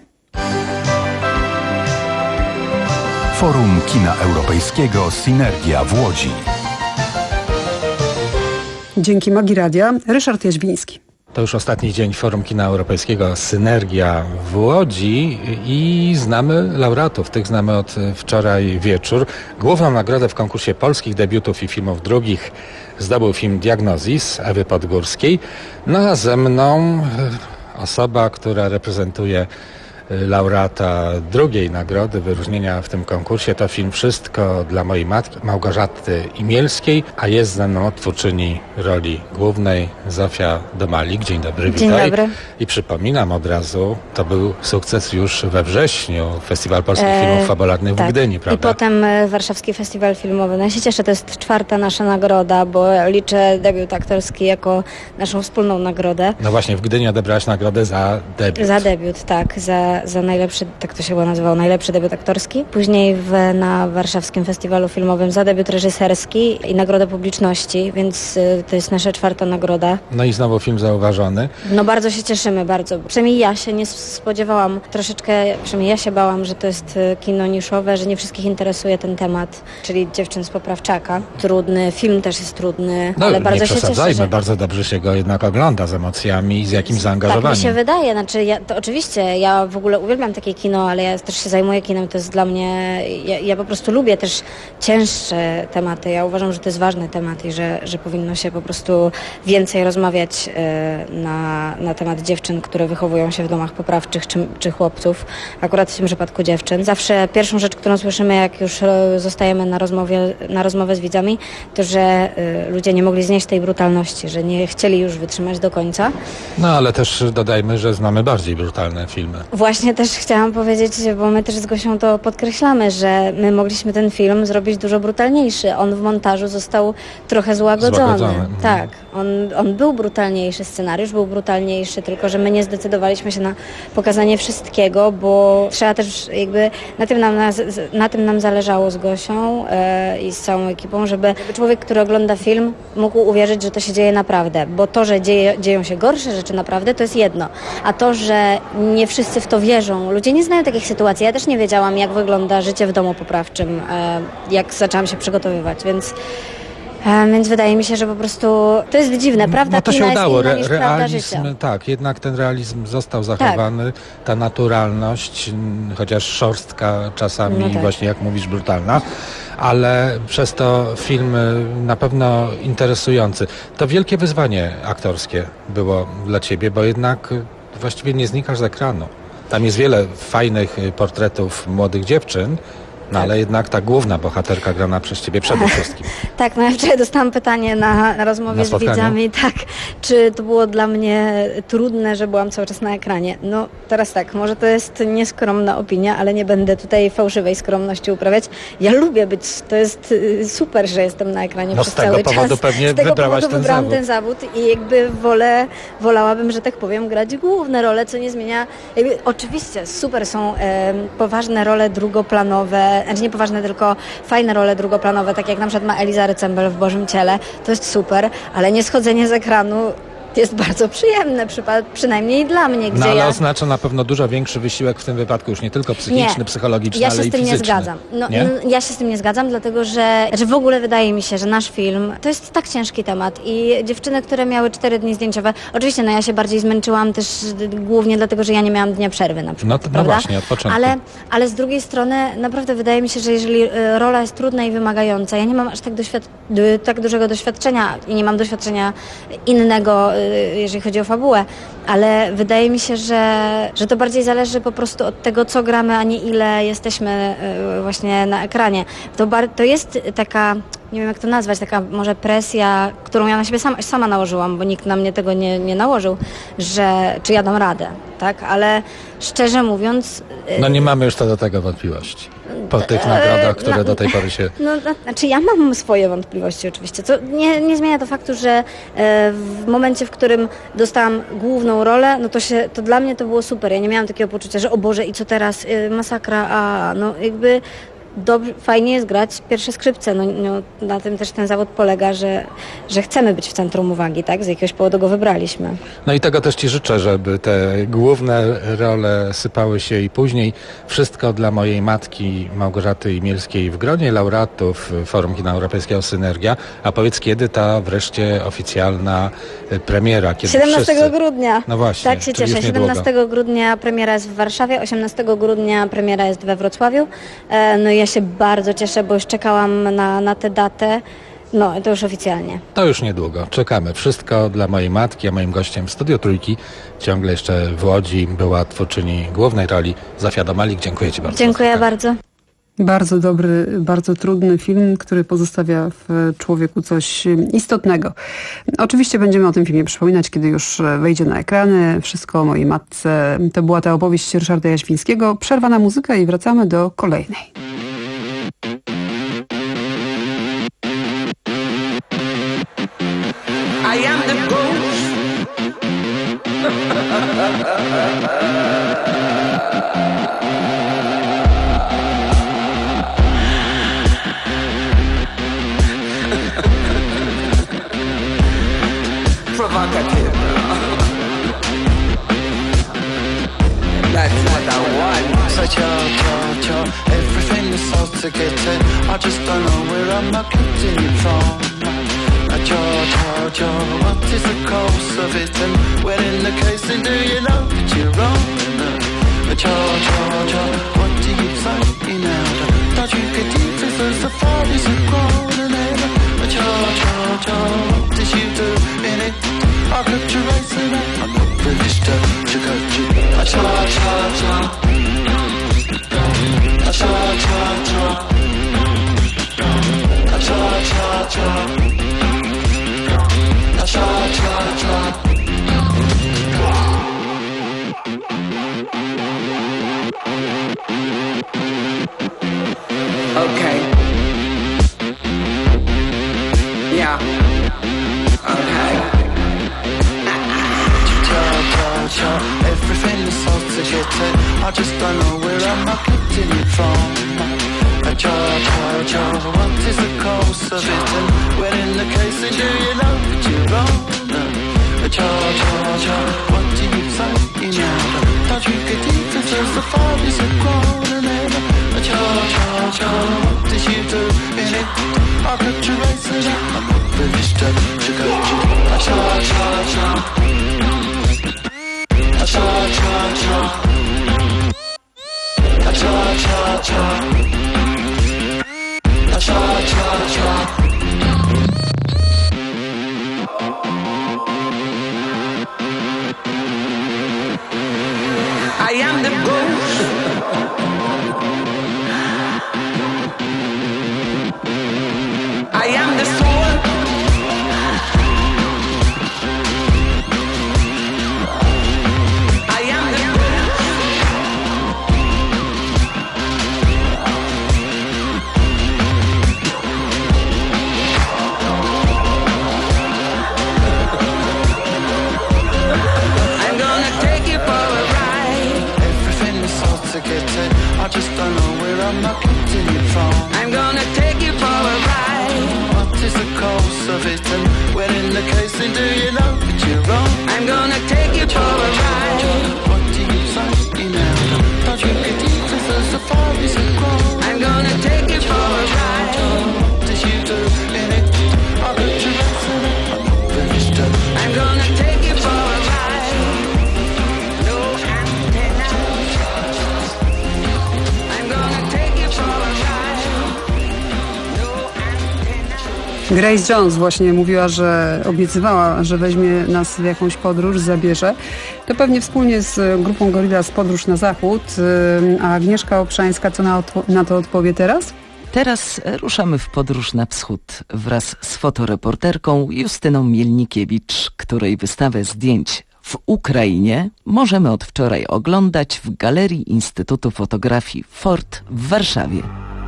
Forum Kina Europejskiego Synergia w Łodzi. Dzięki Magii Radia, Ryszard Jaźwiński. To już ostatni dzień Forum Kina Europejskiego Synergia w Łodzi i znamy laureatów. Tych znamy od wczoraj wieczór. Główną nagrodę w konkursie polskich debiutów i filmów drugich zdobył film Diagnozis Ewy Podgórskiej. No a ze mną osoba, która reprezentuje laureata drugiej nagrody, wyróżnienia w tym konkursie. To film Wszystko dla mojej matki, Małgorzaty Imielskiej, a jest ze mną twórczyni roli głównej Zofia Domalik. Dzień dobry, Dzień witaj. dobry. I przypominam od razu, to był sukces już we wrześniu, Festiwal Polskich E, Filmów Fabularnych tak. w Gdyni, prawda? I potem e, Warszawski Festiwal Filmowy. No ja się cieszę, to jest czwarta nasza nagroda, bo liczę debiut aktorski jako naszą wspólną nagrodę. No właśnie, w Gdyni odebrałaś nagrodę za debiut. Za debiut, tak. Za, za najlepszy, tak to się chyba nazywało, najlepszy debiut aktorski. Później w, na Warszawskim Festiwalu Filmowym za debiut reżyserski i nagrodę publiczności, więc y, to jest nasza czwarta nagroda. No i znowu film zauważony. No bardzo się cieszymy, bardzo. Przynajmniej ja się nie spodziewałam, troszeczkę, przynajmniej ja się bałam, że to jest kino niszowe, że nie wszystkich interesuje ten temat, czyli Dziewczyn z Poprawczaka. Trudny, film też jest trudny, No, ale bardzo nie się cieszę, przesadzajmy, że... bardzo dobrze się go jednak ogląda z emocjami i z jakimś zaangażowaniem. Tak mi się wydaje, znaczy ja, to oczywiście ja w ogóle uwielbiam takie kino, ale ja też się zajmuję kinem, to jest dla mnie, ja, ja po prostu lubię też cięższe tematy, ja uważam, że to jest ważny temat i że, że powinno się po prostu więcej rozmawiać e, na, na temat dziewczyn, które wychowują się w domach poprawczych czy, czy chłopców, akurat w tym przypadku dziewczyn. Zawsze pierwszą rzecz, którą słyszymy, jak już e, zostajemy na rozmowie, na rozmowę z widzami, to że e, ludzie nie mogli znieść tej brutalności, że nie chcieli już wytrzymać do końca. No ale też dodajmy, że znamy bardziej brutalne filmy. Właśnie też chciałam powiedzieć, bo my też z Gosią to podkreślamy, że my mogliśmy ten film zrobić dużo brutalniejszy. On w montażu został trochę złagodzony. Złagodzony. Tak, on, on był brutalniejszy, scenariusz był brutalniejszy, tylko że my nie zdecydowaliśmy się na pokazanie wszystkiego, bo trzeba też jakby, na tym nam, na, na tym nam zależało z Gosią e, i z całą ekipą, żeby człowiek, który ogląda film, mógł uwierzyć, że to się dzieje naprawdę, bo to, że dzieje, dzieją się gorsze rzeczy naprawdę, to jest jedno, a to, że nie wszyscy w to wierzą, ludzie nie znają takich sytuacji. Ja też nie wiedziałam, jak wygląda życie w domu poprawczym, jak zaczęłam się przygotowywać, więc, więc wydaje mi się, że po prostu to jest dziwne, prawda? No to się kina udało, jest inna Re- niż prawda realizm, życia. tak, jednak ten realizm został zachowany, ta naturalność, m, chociaż szorstka czasami, No tak. właśnie jak mówisz, brutalna, ale przez to film y, na pewno interesujący. To wielkie wyzwanie aktorskie było dla ciebie, bo jednak y, właściwie nie znikasz z ekranu. Tam jest wiele fajnych y, portretów młodych dziewczyn, no ale jednak ta główna bohaterka grana przez ciebie przede wszystkim. Tak, no ja wczoraj dostałam pytanie na, na rozmowie Na z spotkaniu? widzami, tak, czy to było dla mnie trudne, że byłam cały czas na ekranie. No teraz tak, może to jest nieskromna opinia, ale nie będę tutaj fałszywej skromności uprawiać. Ja lubię być, to jest y, super, że jestem na ekranie No przez z tego cały powodu czas. pewnie z tego wybrałaś powodu ten wybrałam zawód. ten zawód i jakby wolę, wolałabym, że tak powiem, grać główne role, co nie zmienia. Jakby, oczywiście super są e, poważne role drugoplanowe, znaczy nie poważne, tylko fajne role drugoplanowe, tak jak na przykład ma Eliza Rycembel w Bożym Ciele, to jest super, ale nie schodzenie z ekranu jest bardzo przyjemne, przypa- przynajmniej dla mnie, gdzie No ale ja... oznacza na pewno dużo większy wysiłek w tym wypadku, już nie tylko psychiczny, Nie. psychologiczny, Ja się ale z i tym fizyczny. nie zgadzam. No, Nie? n- ja się z tym nie zgadzam, dlatego że, że w ogóle wydaje mi się, że nasz film to jest tak ciężki temat i dziewczyny, które miały cztery dni zdjęciowe, oczywiście no ja się bardziej zmęczyłam też d- głównie dlatego, że ja nie miałam dnia przerwy na przykład, No, to- no prawda? właśnie, od początku. Ale, ale z drugiej strony naprawdę wydaje mi się, że jeżeli y, rola jest trudna i wymagająca, ja nie mam aż tak, doświad- y, tak dużego doświadczenia i nie mam doświadczenia innego, y, jeżeli chodzi o fabułę, ale wydaje mi się, że, że to bardziej zależy po prostu od tego, co gramy, a nie ile jesteśmy y, właśnie na ekranie. To, bar- to jest taka nie wiem jak to nazwać, taka może presja, którą ja na siebie sama, sama nałożyłam, bo nikt na mnie tego nie, nie nałożył, że czy ja dam radę, tak? Ale szczerze mówiąc... No nie mamy już to do tego wątpliwości. Po tych nagrodach, które no, do tej pory się... No, znaczy ja mam swoje wątpliwości oczywiście, co nie, nie zmienia to faktu, że e, w momencie, w którym dostałam główną rolę, no to się, to dla mnie to było super. Ja nie miałam takiego poczucia, że o Boże i co teraz, e, masakra, a no jakby... Dobrze, fajnie jest grać pierwsze skrzypce. No, no, na tym też ten zawód polega, że, że chcemy być w centrum uwagi, tak? Z jakiegoś powodu go wybraliśmy. No i tego też Ci życzę, żeby te główne role sypały się i później. Wszystko dla mojej matki Małgorzaty Imielskiej w gronie laureatów Forum Kina Europejskiego Synergia. A powiedz, kiedy ta wreszcie oficjalna premiera? Kiedy siedemnastego wszyscy... grudnia. No właśnie. Tak się cieszę. siedemnastego grudnia premiera jest w Warszawie, osiemnastego grudnia premiera jest we Wrocławiu. E, no i ja się bardzo cieszę, bo już czekałam na, na tę datę. No, to już oficjalnie. To już niedługo. Czekamy. Wszystko dla mojej matki, a moim gościem w Studio Trójki, ciągle jeszcze w Łodzi, była twórczyni głównej roli Zofia Domalik. Dziękuję Ci bardzo. Dziękuję bardzo. Bardzo dobry, bardzo trudny film, który pozostawia w człowieku coś istotnego. Oczywiście będziemy o tym filmie przypominać, kiedy już wejdzie na ekrany. Wszystko o mojej matce. To była ta opowieść Ryszarda Jaświńskiego. Przerwa na muzykę i wracamy do kolejnej. I am the ghost. Provocative. That's what I want. So cha cha cha, everything is so to get it. I just don't know where I'm not getting it from. Cha cha cha, what is the cause of it? And when in the case, then do you know that you're wrong? Cha cha cha, what do you say now? Don't you get deep as the far as you've grown? And then cha cha cha, what did you do in it? I cut your race and I'm not privileged to to cut you. Cha cha cha, cha cha cha, cha cha cha. Cha cha cha. Okay. Yeah. Okay. Cha cha cha. Everything is so to get it. I just don't know where I'm not getting it from. Cha cha cha, what is the cause of it? And when in the case, then do you know that you're wrong? Cha cha cha, what do you say now? Don't you get deep into the far as you've grown? And then cha cha cha, what did you do in it? I cut your race and I'm not privileged to to cut you. Cha cha cha, cha cha cha, cha cha cha. Cha cha cha. I am the ghost. I am the soul. I am the I just don't know where I'm not getting it from. I'm gonna take you for a ride. What is the cause of it? And when in the case, then do you know that you're wrong? I'm gonna take you for a ride. What do you say now? Don't you get deep as the far as you've grown? I'm gonna take you for a ride. What did you do in it? I got your answer. I'm not finished. I'm gonna take you for a ride. Grace Jones właśnie mówiła, że obiecywała, że weźmie nas w jakąś podróż, zabierze. To pewnie wspólnie z grupą Gorillaz podróż na zachód. A Agnieszka Obszańska co na, na to odpowie teraz? Teraz ruszamy w podróż na wschód wraz z fotoreporterką Justyną Mielnikiewicz, której wystawę zdjęć w Ukrainie możemy od wczoraj oglądać w Galerii Instytutu Fotografii Ford w Warszawie.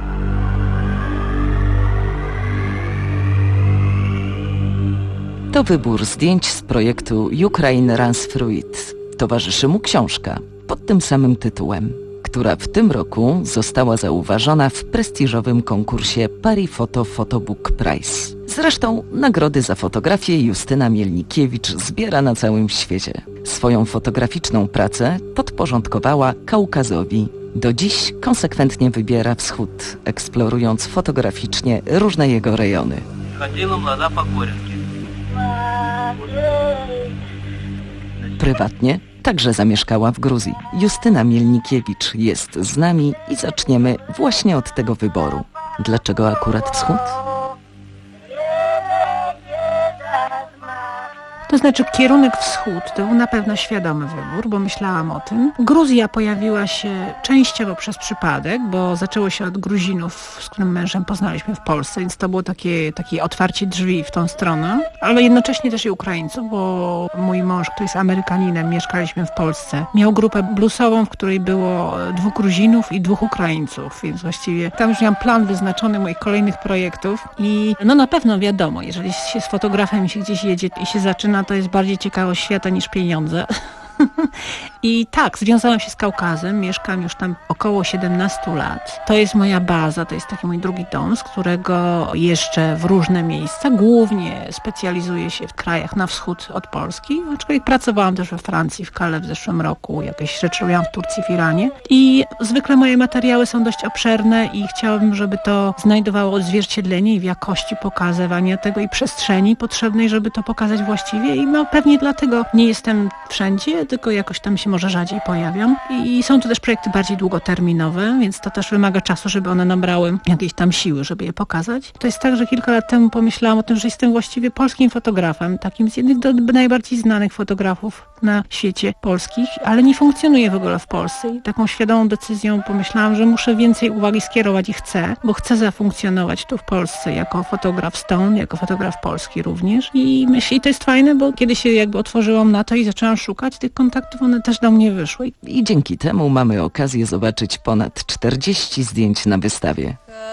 To wybór zdjęć z projektu Ukraine Runs Through It. Towarzyszy mu książka pod tym samym tytułem, która w tym roku została zauważona w prestiżowym konkursie Paris Photo Photobook Prize. Zresztą nagrody za fotografię Justyna Mielnikiewicz zbiera na całym świecie. Swoją fotograficzną pracę podporządkowała Kaukazowi. Do dziś konsekwentnie wybiera wschód, eksplorując fotograficznie różne jego rejony. Prywatnie także zamieszkała w Gruzji. Justyna Mielnikiewicz jest z nami i zaczniemy właśnie od tego wyboru. Dlaczego akurat wschód? To znaczy kierunek wschód to był na pewno świadomy wybór, bo myślałam o tym. Gruzja pojawiła się częściowo przez przypadek, bo zaczęło się od Gruzinów, z którym mężem poznaliśmy w Polsce, więc to było takie, takie otwarcie drzwi w tą stronę, ale jednocześnie też i Ukraińców, bo mój mąż, który jest Amerykaninem, mieszkaliśmy w Polsce, miał grupę bluesową, w której było dwóch Gruzinów i dwóch Ukraińców, więc właściwie tam już miałam plan wyznaczony moich kolejnych projektów i no na pewno wiadomo, jeżeli się z fotografem się gdzieś jedzie i się zaczyna, to jest bardziej ciekawość świata niż pieniądze. I tak, związałam się z Kaukazem, mieszkam już tam około siedemnaście lat. To jest moja baza, to jest taki mój drugi dom, z którego jeżdżę w różne miejsca. Głównie specjalizuję się w krajach na wschód od Polski, aczkolwiek pracowałam też we Francji, w Calais w zeszłym roku, jakieś rzeczy robiłam w Turcji, w Iranie. I zwykle moje materiały są dość obszerne i chciałabym, żeby to znajdowało odzwierciedlenie i w jakości pokazywania tego i przestrzeni potrzebnej, żeby to pokazać właściwie. I no, pewnie dlatego nie jestem wszędzie, tylko jakoś tam się może rzadziej pojawiam. I są to też projekty bardziej długoterminowe, więc to też wymaga czasu, żeby one nabrały jakiejś tam siły, żeby je pokazać. To jest tak, że kilka lat temu pomyślałam o tym, że jestem właściwie polskim fotografem, takim z jednych do najbardziej znanych fotografów na świecie polskich, ale nie funkcjonuję w ogóle w Polsce. I taką świadomą decyzją pomyślałam, że muszę więcej uwagi skierować i chcę, bo chcę zafunkcjonować tu w Polsce jako fotograf stąd, jako fotograf polski również. I myślę, i to jest fajne, bo kiedy się jakby otworzyłam na to i zaczęłam szukać tych kontaktów, one też do mnie wyszły. I dzięki temu mamy okazję zobaczyć ponad czterdzieści zdjęć na wystawie.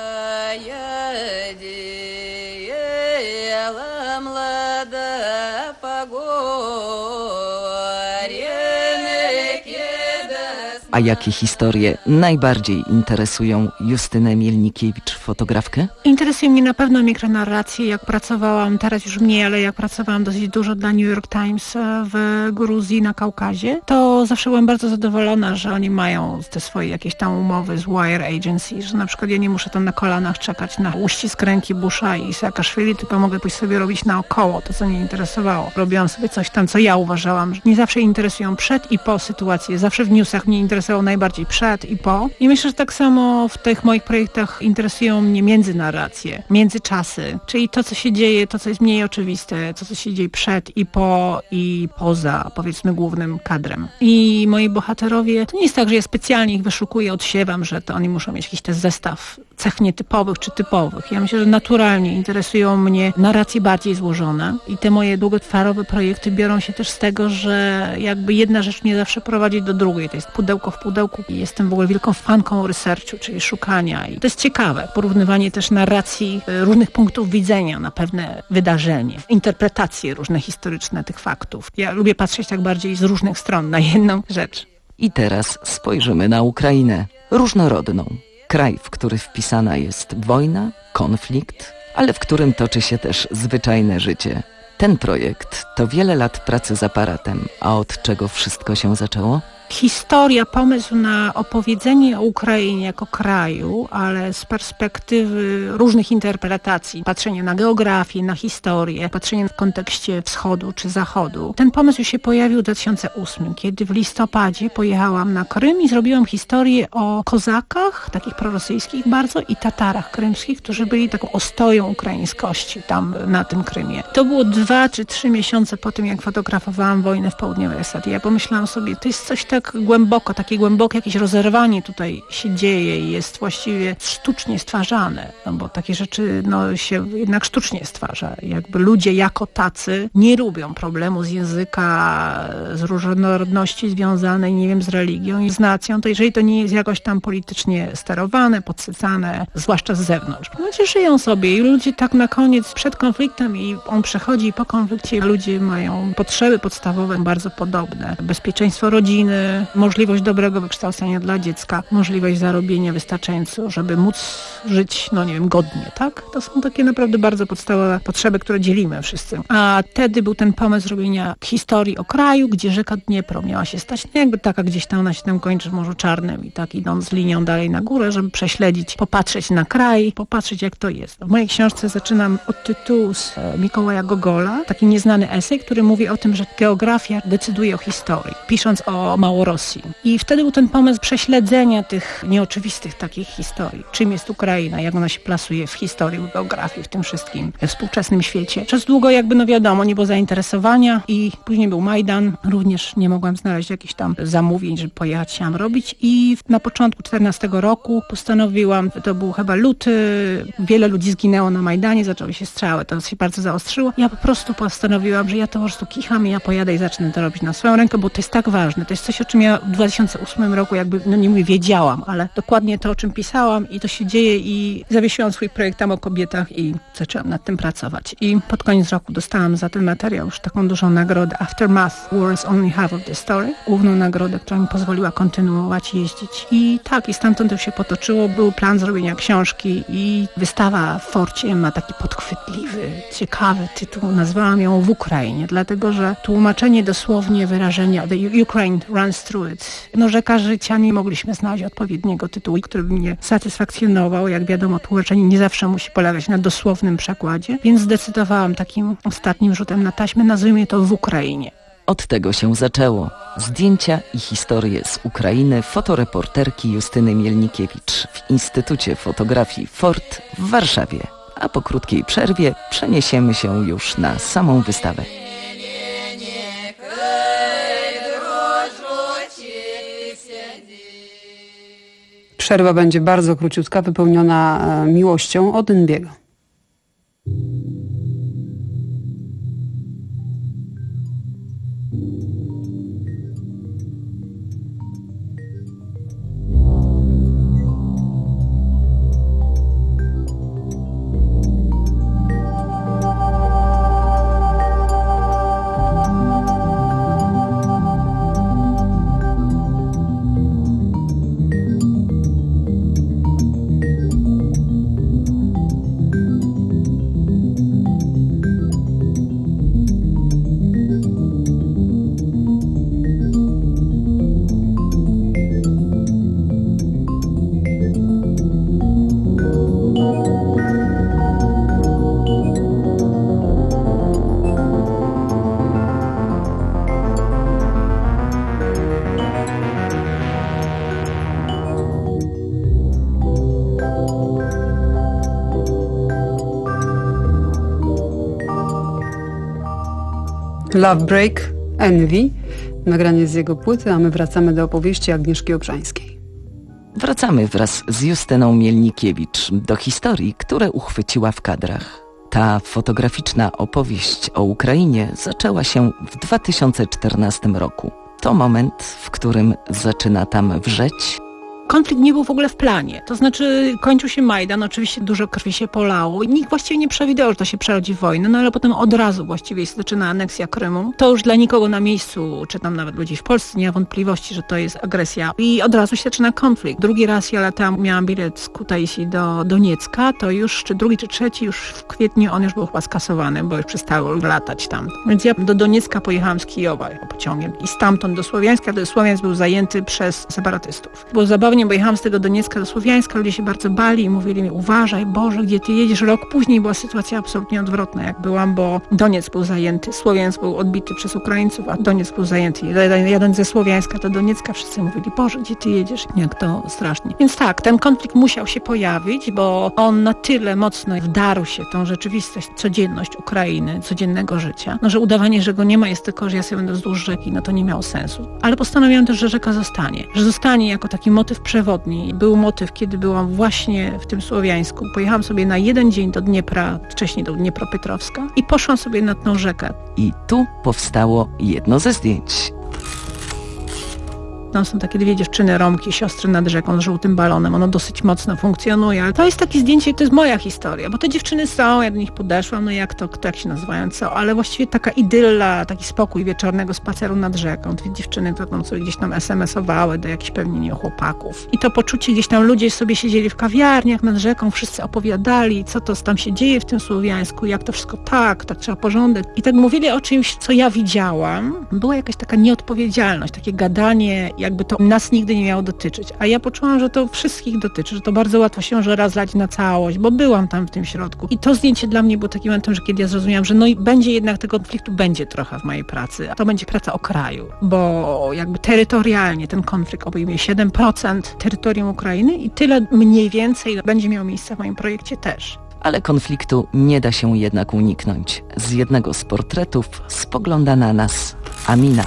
A jakie historie najbardziej interesują Justynę Mielnikiewicz, fotografkę? Interesuje mnie na pewno mikronarracje. Jak pracowałam, teraz już mniej, ale jak pracowałam dosyć dużo dla New York Times w Gruzji, na Kaukazie, to zawsze byłam bardzo zadowolona, że oni mają te swoje jakieś tam umowy z Wire Agency, że na przykład ja nie muszę tam na kolanach czekać na uścisk ręki Busha i Saakaszwili, tylko mogę pójść sobie robić naokoło to, co mnie interesowało. Robiłam sobie coś tam, co ja uważałam, że nie zawsze interesują przed i po sytuacje. Zawsze w newsach mnie interesowało najbardziej przed i po. I myślę, że tak samo w tych moich projektach interesują mnie międzynarracje, międzyczasy, czyli to, co się dzieje, to, co jest mniej oczywiste, to, co się dzieje przed i po i poza, powiedzmy, głównym kadrem. I moi bohaterowie, to nie jest tak, że ja specjalnie ich wyszukuję, odsiewam, że to oni muszą mieć jakiś też zestaw cech nietypowych czy typowych. Ja myślę, że naturalnie interesują mnie narracje bardziej złożone i te moje długotrwałe projekty biorą się też z tego, że jakby jedna rzecz nie zawsze prowadzi do drugiej. To jest pudełko w pudełku i jestem w ogóle wielką fanką researchu, czyli szukania. I to jest ciekawe. Porównywanie też narracji, różnych punktów widzenia na pewne wydarzenie. Interpretacje różne historyczne tych faktów. Ja lubię patrzeć tak bardziej z różnych stron na jedną rzecz. I teraz spojrzymy na Ukrainę. Różnorodną. Kraj, w który wpisana jest wojna, konflikt, ale w którym toczy się też zwyczajne życie. Ten projekt to wiele lat pracy z aparatem. A od czego wszystko się zaczęło? Historia, pomysł na opowiedzenie o Ukrainie jako kraju, ale z perspektywy różnych interpretacji, patrzenie na geografię, na historię, patrzenie w kontekście wschodu czy zachodu. Ten pomysł się pojawił w dwa tysiące ósmym, kiedy w listopadzie pojechałam na Krym i zrobiłam historię o kozakach, takich prorosyjskich bardzo, i Tatarach krymskich, którzy byli taką ostoją ukraińskości tam na tym Krymie. To było dwa czy trzy miesiące po tym, jak fotografowałam wojnę w południowej Osetii. Ja pomyślałam sobie, to jest coś tak głęboko, takie głębokie jakieś rozerwanie tutaj się dzieje i jest właściwie sztucznie stwarzane, no bo takie rzeczy no, się jednak sztucznie stwarza. Jakby ludzie jako tacy nie lubią problemu z języka, z różnorodności związanej, nie wiem, z religią i z nacją, to jeżeli to nie jest jakoś tam politycznie sterowane, podsycane, zwłaszcza z zewnątrz. Ludzie żyją sobie i ludzie tak na koniec, przed konfliktem i on przechodzi i po konflikcie, ludzie mają potrzeby podstawowe bardzo podobne. Bezpieczeństwo rodziny, możliwość dobrego wykształcenia dla dziecka, możliwość zarobienia wystarczająco, żeby móc żyć, no nie wiem, godnie, tak? To są takie naprawdę bardzo podstawowe potrzeby, które dzielimy wszyscy. A wtedy był ten pomysł robienia historii o kraju, gdzie rzeka Dniepro miała się stać, no jakby taka gdzieś tam, ona się tam kończy w Morzu Czarnym i tak idąc linią dalej na górę, żeby prześledzić, popatrzeć na kraj, popatrzeć jak to jest. W mojej książce zaczynam od tytułu z Mikołaja Gogola, taki nieznany esej, który mówi o tym, że geografia decyduje o historii, pisząc o Małorosji. I wtedy był ten pomysł prześledzenia tych nieoczywistych takich historii. Czym jest Ukraina, jak ona się plasuje w historii, w geografii, w tym wszystkim, we współczesnym świecie. Przez długo jakby, no wiadomo, nie było zainteresowania i później był Majdan. Również nie mogłam znaleźć jakichś tam zamówień, żeby pojechać się tam robić i na początku czternastego roku postanowiłam, to był chyba luty, wiele ludzi zginęło na Majdanie, zaczęły się strzały, to się bardzo zaostrzyło. Ja po prostu postanowiłam, że ja to po prostu kicham i ja pojadę i zacznę to robić na swoją rękę, bo to jest tak ważne. To jest coś, o czym ja w dwa tysiące ósmym roku jakby, no nie mówię, wiedziałam, ale dokładnie to, o czym pisałam i to się dzieje i zawiesiłam swój projekt tam o kobietach i zaczęłam nad tym pracować. I pod koniec roku dostałam za ten materiał już taką dużą nagrodę Aftermath, War is only half of the story. Główną nagrodę, która mi pozwoliła kontynuować jeździć. I tak, i stamtąd to się potoczyło. Był plan zrobienia książki i wystawa w Forcie ma taki podchwytliwy, ciekawy tytuł. Nazwałam ją W Ukrainie, dlatego że tłumaczenie dosłownie wyrażenia The Ukraine runs through it. No rzeka życia, nie mogliśmy znaleźć odpowiedniego tytułu, który by mnie satysfakcjonował. Jak wiadomo, tłumaczenie nie zawsze musi polegać na dosłownym przekładzie, więc zdecydowałam takim ostatnim rzutem na taśmę, nazwijmy to W Ukrainie. Od tego się zaczęło. Zdjęcia i historie z Ukrainy fotoreporterki Justyny Mielnikiewicz w Instytucie Fotografii Fort w Warszawie. A po krótkiej przerwie przeniesiemy się już na samą wystawę. Przerwa będzie bardzo króciutka, wypełniona miłością Odenbiego. Love Break, Envy, nagranie z jego płyty, a my wracamy do opowieści Agnieszki Obrzańskiej. Wracamy wraz z Justyną Mielnikiewicz do historii, które uchwyciła w kadrach. Ta fotograficzna opowieść o Ukrainie zaczęła się w dwa tysiące czternastym roku. To moment, w którym zaczyna tam wrzeć. Konflikt nie był w ogóle w planie. To znaczy kończył się Majdan, oczywiście dużo krwi się polało i nikt właściwie nie przewidywał, że to się przerodzi w wojnę, no ale potem od razu właściwie się zaczyna aneksja Krymu. To już dla nikogo na miejscu, czy tam nawet ludzi w Polsce, nie ma wątpliwości, że to jest agresja i od razu się zaczyna konflikt. Drugi raz ja latałam, miałam bilet z Kutaisi do Doniecka, to już, czy drugi, czy trzeci, już w kwietniu on już był chyba skasowany, bo już przestało latać tam. Więc ja do Doniecka pojechałam z Kijowa pociągiem i stamtąd do Słowiańska, do Słowiańsk był zajęty przez separatystów. Było zabawnie, dosłownie, bo jechałam z tego Doniecka do Słowiańska, ludzie się bardzo bali i mówili mi, uważaj, Boże, gdzie ty jedziesz? Rok później była sytuacja absolutnie odwrotna, jak byłam, bo Donieck był zajęty, Słowiańsk był odbity przez Ukraińców, a Donieck był zajęty. Jeden ze Słowiańska do Doniecka, wszyscy mówili, Boże, gdzie ty jedziesz? Jak to strasznie. Więc tak, ten konflikt musiał się pojawić, bo on na tyle mocno wdarł się w tą rzeczywistość, codzienność Ukrainy, codziennego życia, no, że udawanie, że go nie ma, jest tylko, że ja sobie będę wzdłuż rzeki, no to nie miało sensu. Ale postanowiłam też, że rzeka zostanie. Że zostanie jako taki motyw przewodni. Był motyw, kiedy byłam właśnie w tym Słowiańsku. Pojechałam sobie na jeden dzień do Dniepra, wcześniej do Dniepropietrowska i poszłam sobie nad tą rzekę. I tu powstało jedno ze zdjęć. Tam są takie dwie dziewczyny, Romki, siostry nad rzeką z żółtym balonem. Ono dosyć mocno funkcjonuje, ale to jest takie zdjęcie, to jest moja historia, bo te dziewczyny są, ja do nich podeszłam, no jak to, kto jak się nazywają, co, ale właściwie taka idylla, taki spokój wieczornego spaceru nad rzeką. Dwie dziewczyny, które tam sobie gdzieś tam es em esowały do jakichś pewnie nie chłopaków. I to poczucie, gdzieś tam ludzie sobie siedzieli w kawiarniach nad rzeką, wszyscy opowiadali, co to tam się dzieje w tym Słowiańsku, jak to wszystko tak, tak trzeba porządek. I tak mówili o czymś, co ja widziałam. Była jakaś taka nieodpowiedzialność, takie gadanie, jakby to nas nigdy nie miało dotyczyć. A ja poczułam, że to wszystkich dotyczy, że to bardzo łatwo się może rozlać na całość, bo byłam tam w tym środku. I to zdjęcie dla mnie było takim momentem, że kiedy ja zrozumiałam, że no i będzie jednak tego konfliktu będzie trochę w mojej pracy. A to będzie praca o kraju, bo jakby terytorialnie ten konflikt obejmuje siedem procent terytorium Ukrainy i tyle mniej więcej będzie miało miejsce w moim projekcie też. Ale konfliktu nie da się jednak uniknąć. Z jednego z portretów spogląda na nas Amina.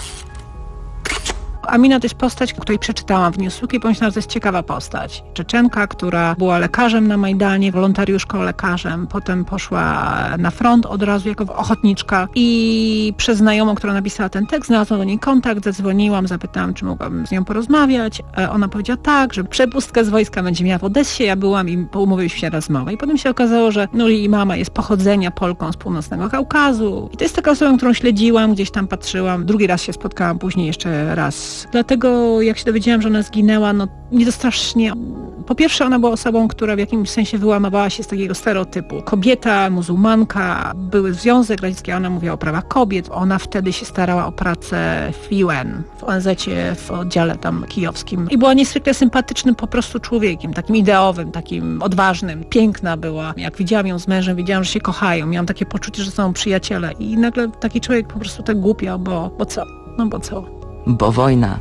Amina to jest postać, której przeczytałam w Newsweeku i pomyślałam, że to jest ciekawa postać. Czeczenka, która była lekarzem na Majdanie, wolontariuszką lekarzem, potem poszła na front od razu jako ochotniczka i przez znajomą, która napisała ten tekst, znalazłam do niej kontakt, zadzwoniłam, zapytałam, czy mogłabym z nią porozmawiać. Ona powiedziała tak, że przepustkę z wojska będzie miała w Odessie, ja byłam i umówiliśmy się na rozmowę. I potem się okazało, że no jej mama jest pochodzenia Polką z północnego Kaukazu. I to jest taka osoba, którą śledziłam, gdzieś tam patrzyłam. Drugi raz się spotkałam, później jeszcze raz. Dlatego jak się dowiedziałam, że ona zginęła, no mnie to strasznie... Po pierwsze, ona była osobą, która w jakimś sensie wyłamywała się z takiego stereotypu. Kobieta, muzułmanka, były związek radziecki, ona mówiła o prawach kobiet. Ona wtedy się starała o pracę w U N, w O N zecie, w oddziale tam kijowskim. I była niezwykle sympatycznym po prostu człowiekiem, takim ideowym, takim odważnym. Piękna była. Jak widziałam ją z mężem, wiedziałam, że się kochają. Miałam takie poczucie, że są przyjaciele. I nagle taki człowiek po prostu tak głupio, bo, bo co? No bo co? Bo wojna.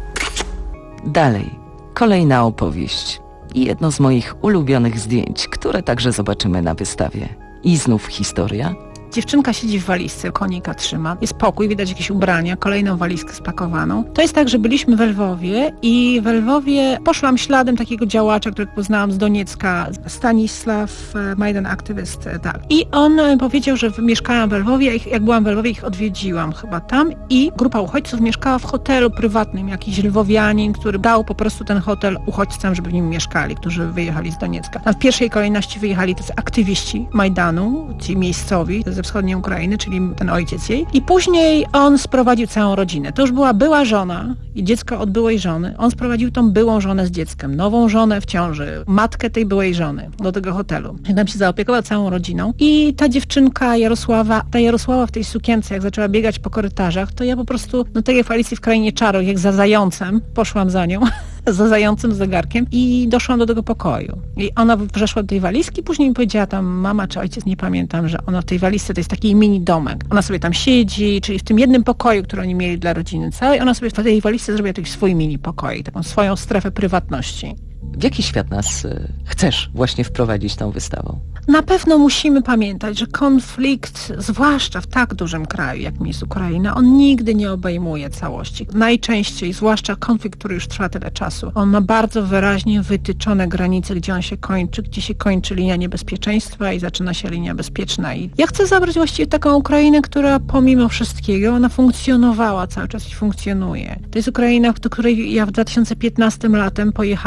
Dalej. Kolejna opowieść. I jedno z moich ulubionych zdjęć, które także zobaczymy na wystawie. I znów historia. Dziewczynka siedzi w walizce, konika trzyma. Jest pokój, widać jakieś ubrania, kolejną walizkę spakowaną. To jest tak, że byliśmy w Lwowie i w Lwowie poszłam śladem takiego działacza, którego poznałam z Doniecka, Stanisław, Majdan aktywist, tak. I on powiedział, że mieszkałam w Lwowie, jak byłam w Lwowie, ich odwiedziłam chyba tam i grupa uchodźców mieszkała w hotelu prywatnym, jakiś lwowianin, który dał po prostu ten hotel uchodźcom, żeby w nim mieszkali, którzy wyjechali z Doniecka. Tam w pierwszej kolejności wyjechali tacy aktywiści Majdanu, ci miejscowi, ze wschodniej Ukrainy, czyli ten ojciec jej. I później on sprowadził całą rodzinę. To już była była żona i dziecko od byłej żony. On sprowadził tą byłą żonę z dzieckiem, nową żonę w ciąży, matkę tej byłej żony do tego hotelu. I tam się zaopiekował całą rodziną. I ta dziewczynka Jarosława, ta Jarosława w tej sukience, jak zaczęła biegać po korytarzach, to ja po prostu, no tak jak w Alicji w Krainie Czarów, jak za zającem, poszłam za nią. za zającym zegarkiem i doszłam do tego pokoju. I ona weszła do tej walizki, później mi powiedziała tam mama czy ojciec, nie pamiętam, że ona w tej walizce to jest taki mini domek. Ona sobie tam siedzi, czyli w tym jednym pokoju, który oni mieli dla rodziny całej, ona sobie w tej walizce zrobiła taki swój mini pokój, taką swoją strefę prywatności. W jaki świat nas y, chcesz właśnie wprowadzić tą wystawą? Na pewno musimy pamiętać, że konflikt, zwłaszcza w tak dużym kraju, jakim jest Ukraina, on nigdy nie obejmuje całości. Najczęściej, zwłaszcza konflikt, który już trwa tyle czasu, on ma bardzo wyraźnie wytyczone granice, gdzie on się kończy, gdzie się kończy linia niebezpieczeństwa i zaczyna się linia bezpieczna. I ja chcę zabrać właściwie taką Ukrainę, która pomimo wszystkiego, ona funkcjonowała cały czas i funkcjonuje. To jest Ukraina, do której ja w dwa tysiące piętnastym latem pojechałam i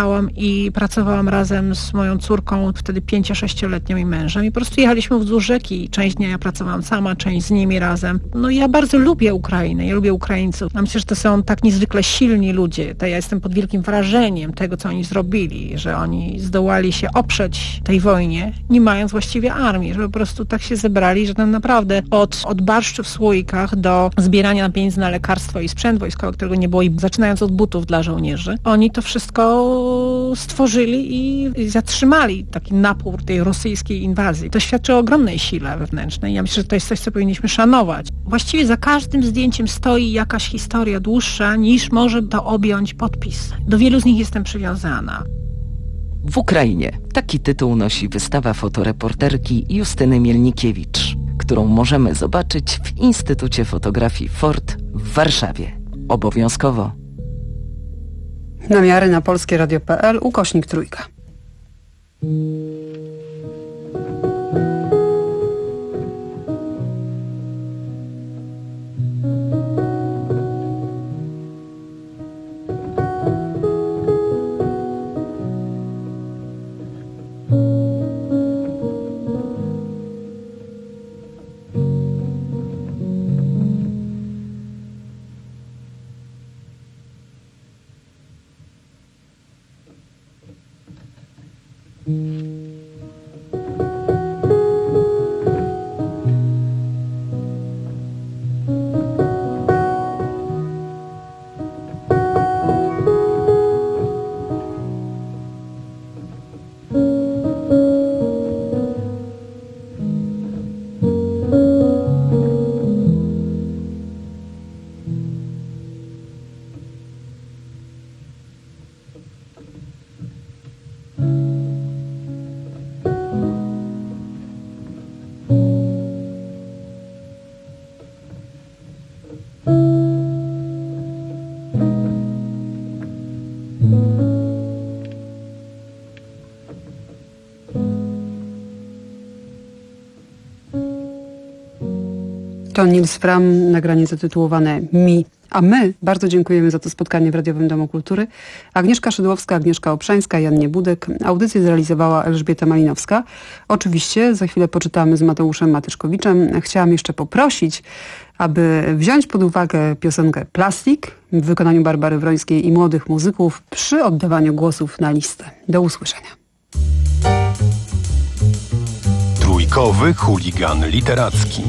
i pracowałam razem z moją córką, wtedy pięcio-sześcioletnią i mężem i po prostu jechaliśmy wzdłuż rzeki. Część dnia ja pracowałam sama, część z nimi razem. No ja bardzo lubię Ukrainę, ja lubię Ukraińców. Ja myślę, że to są tak niezwykle silni ludzie. To ja jestem pod wielkim wrażeniem tego, co oni zrobili, że oni zdołali się oprzeć tej wojnie, nie mając właściwie armii, że po prostu tak się zebrali, że tam naprawdę od, od barszczu w słoikach do zbierania pieniędzy na lekarstwo i sprzęt wojskowy, którego nie było, i zaczynając od butów dla żołnierzy, oni to wszystko stworzyli i, i zatrzymali taki napór tej rosyjskiej inwazji. To świadczy o ogromnej sile wewnętrznej. Ja myślę, że to jest coś, co powinniśmy szanować. Właściwie za każdym zdjęciem stoi jakaś historia dłuższa, niż może to objąć podpis. Do wielu z nich jestem przywiązana. W Ukrainie. Taki tytuł nosi wystawa fotoreporterki Justyny Mielnikiewicz, którą możemy zobaczyć w Instytucie Fotografii Ford w Warszawie. Obowiązkowo. Namiary na polskie radio kropka p l ukośnik trójka. To Nils Fram, nagranie zatytułowane Mi. A my bardzo dziękujemy za to spotkanie w Radiowym Domu Kultury. Agnieszka Szydłowska, Agnieszka Obszańska, Jan Niebudek. Audycję zrealizowała Elżbieta Malinowska. Oczywiście za chwilę poczytamy z Mateuszem Matyszkowiczem. Chciałam jeszcze poprosić, aby wziąć pod uwagę piosenkę Plastik w wykonaniu Barbary Wrońskiej i młodych muzyków przy oddawaniu głosów na listę. Do usłyszenia. Trójkowy chuligan literacki.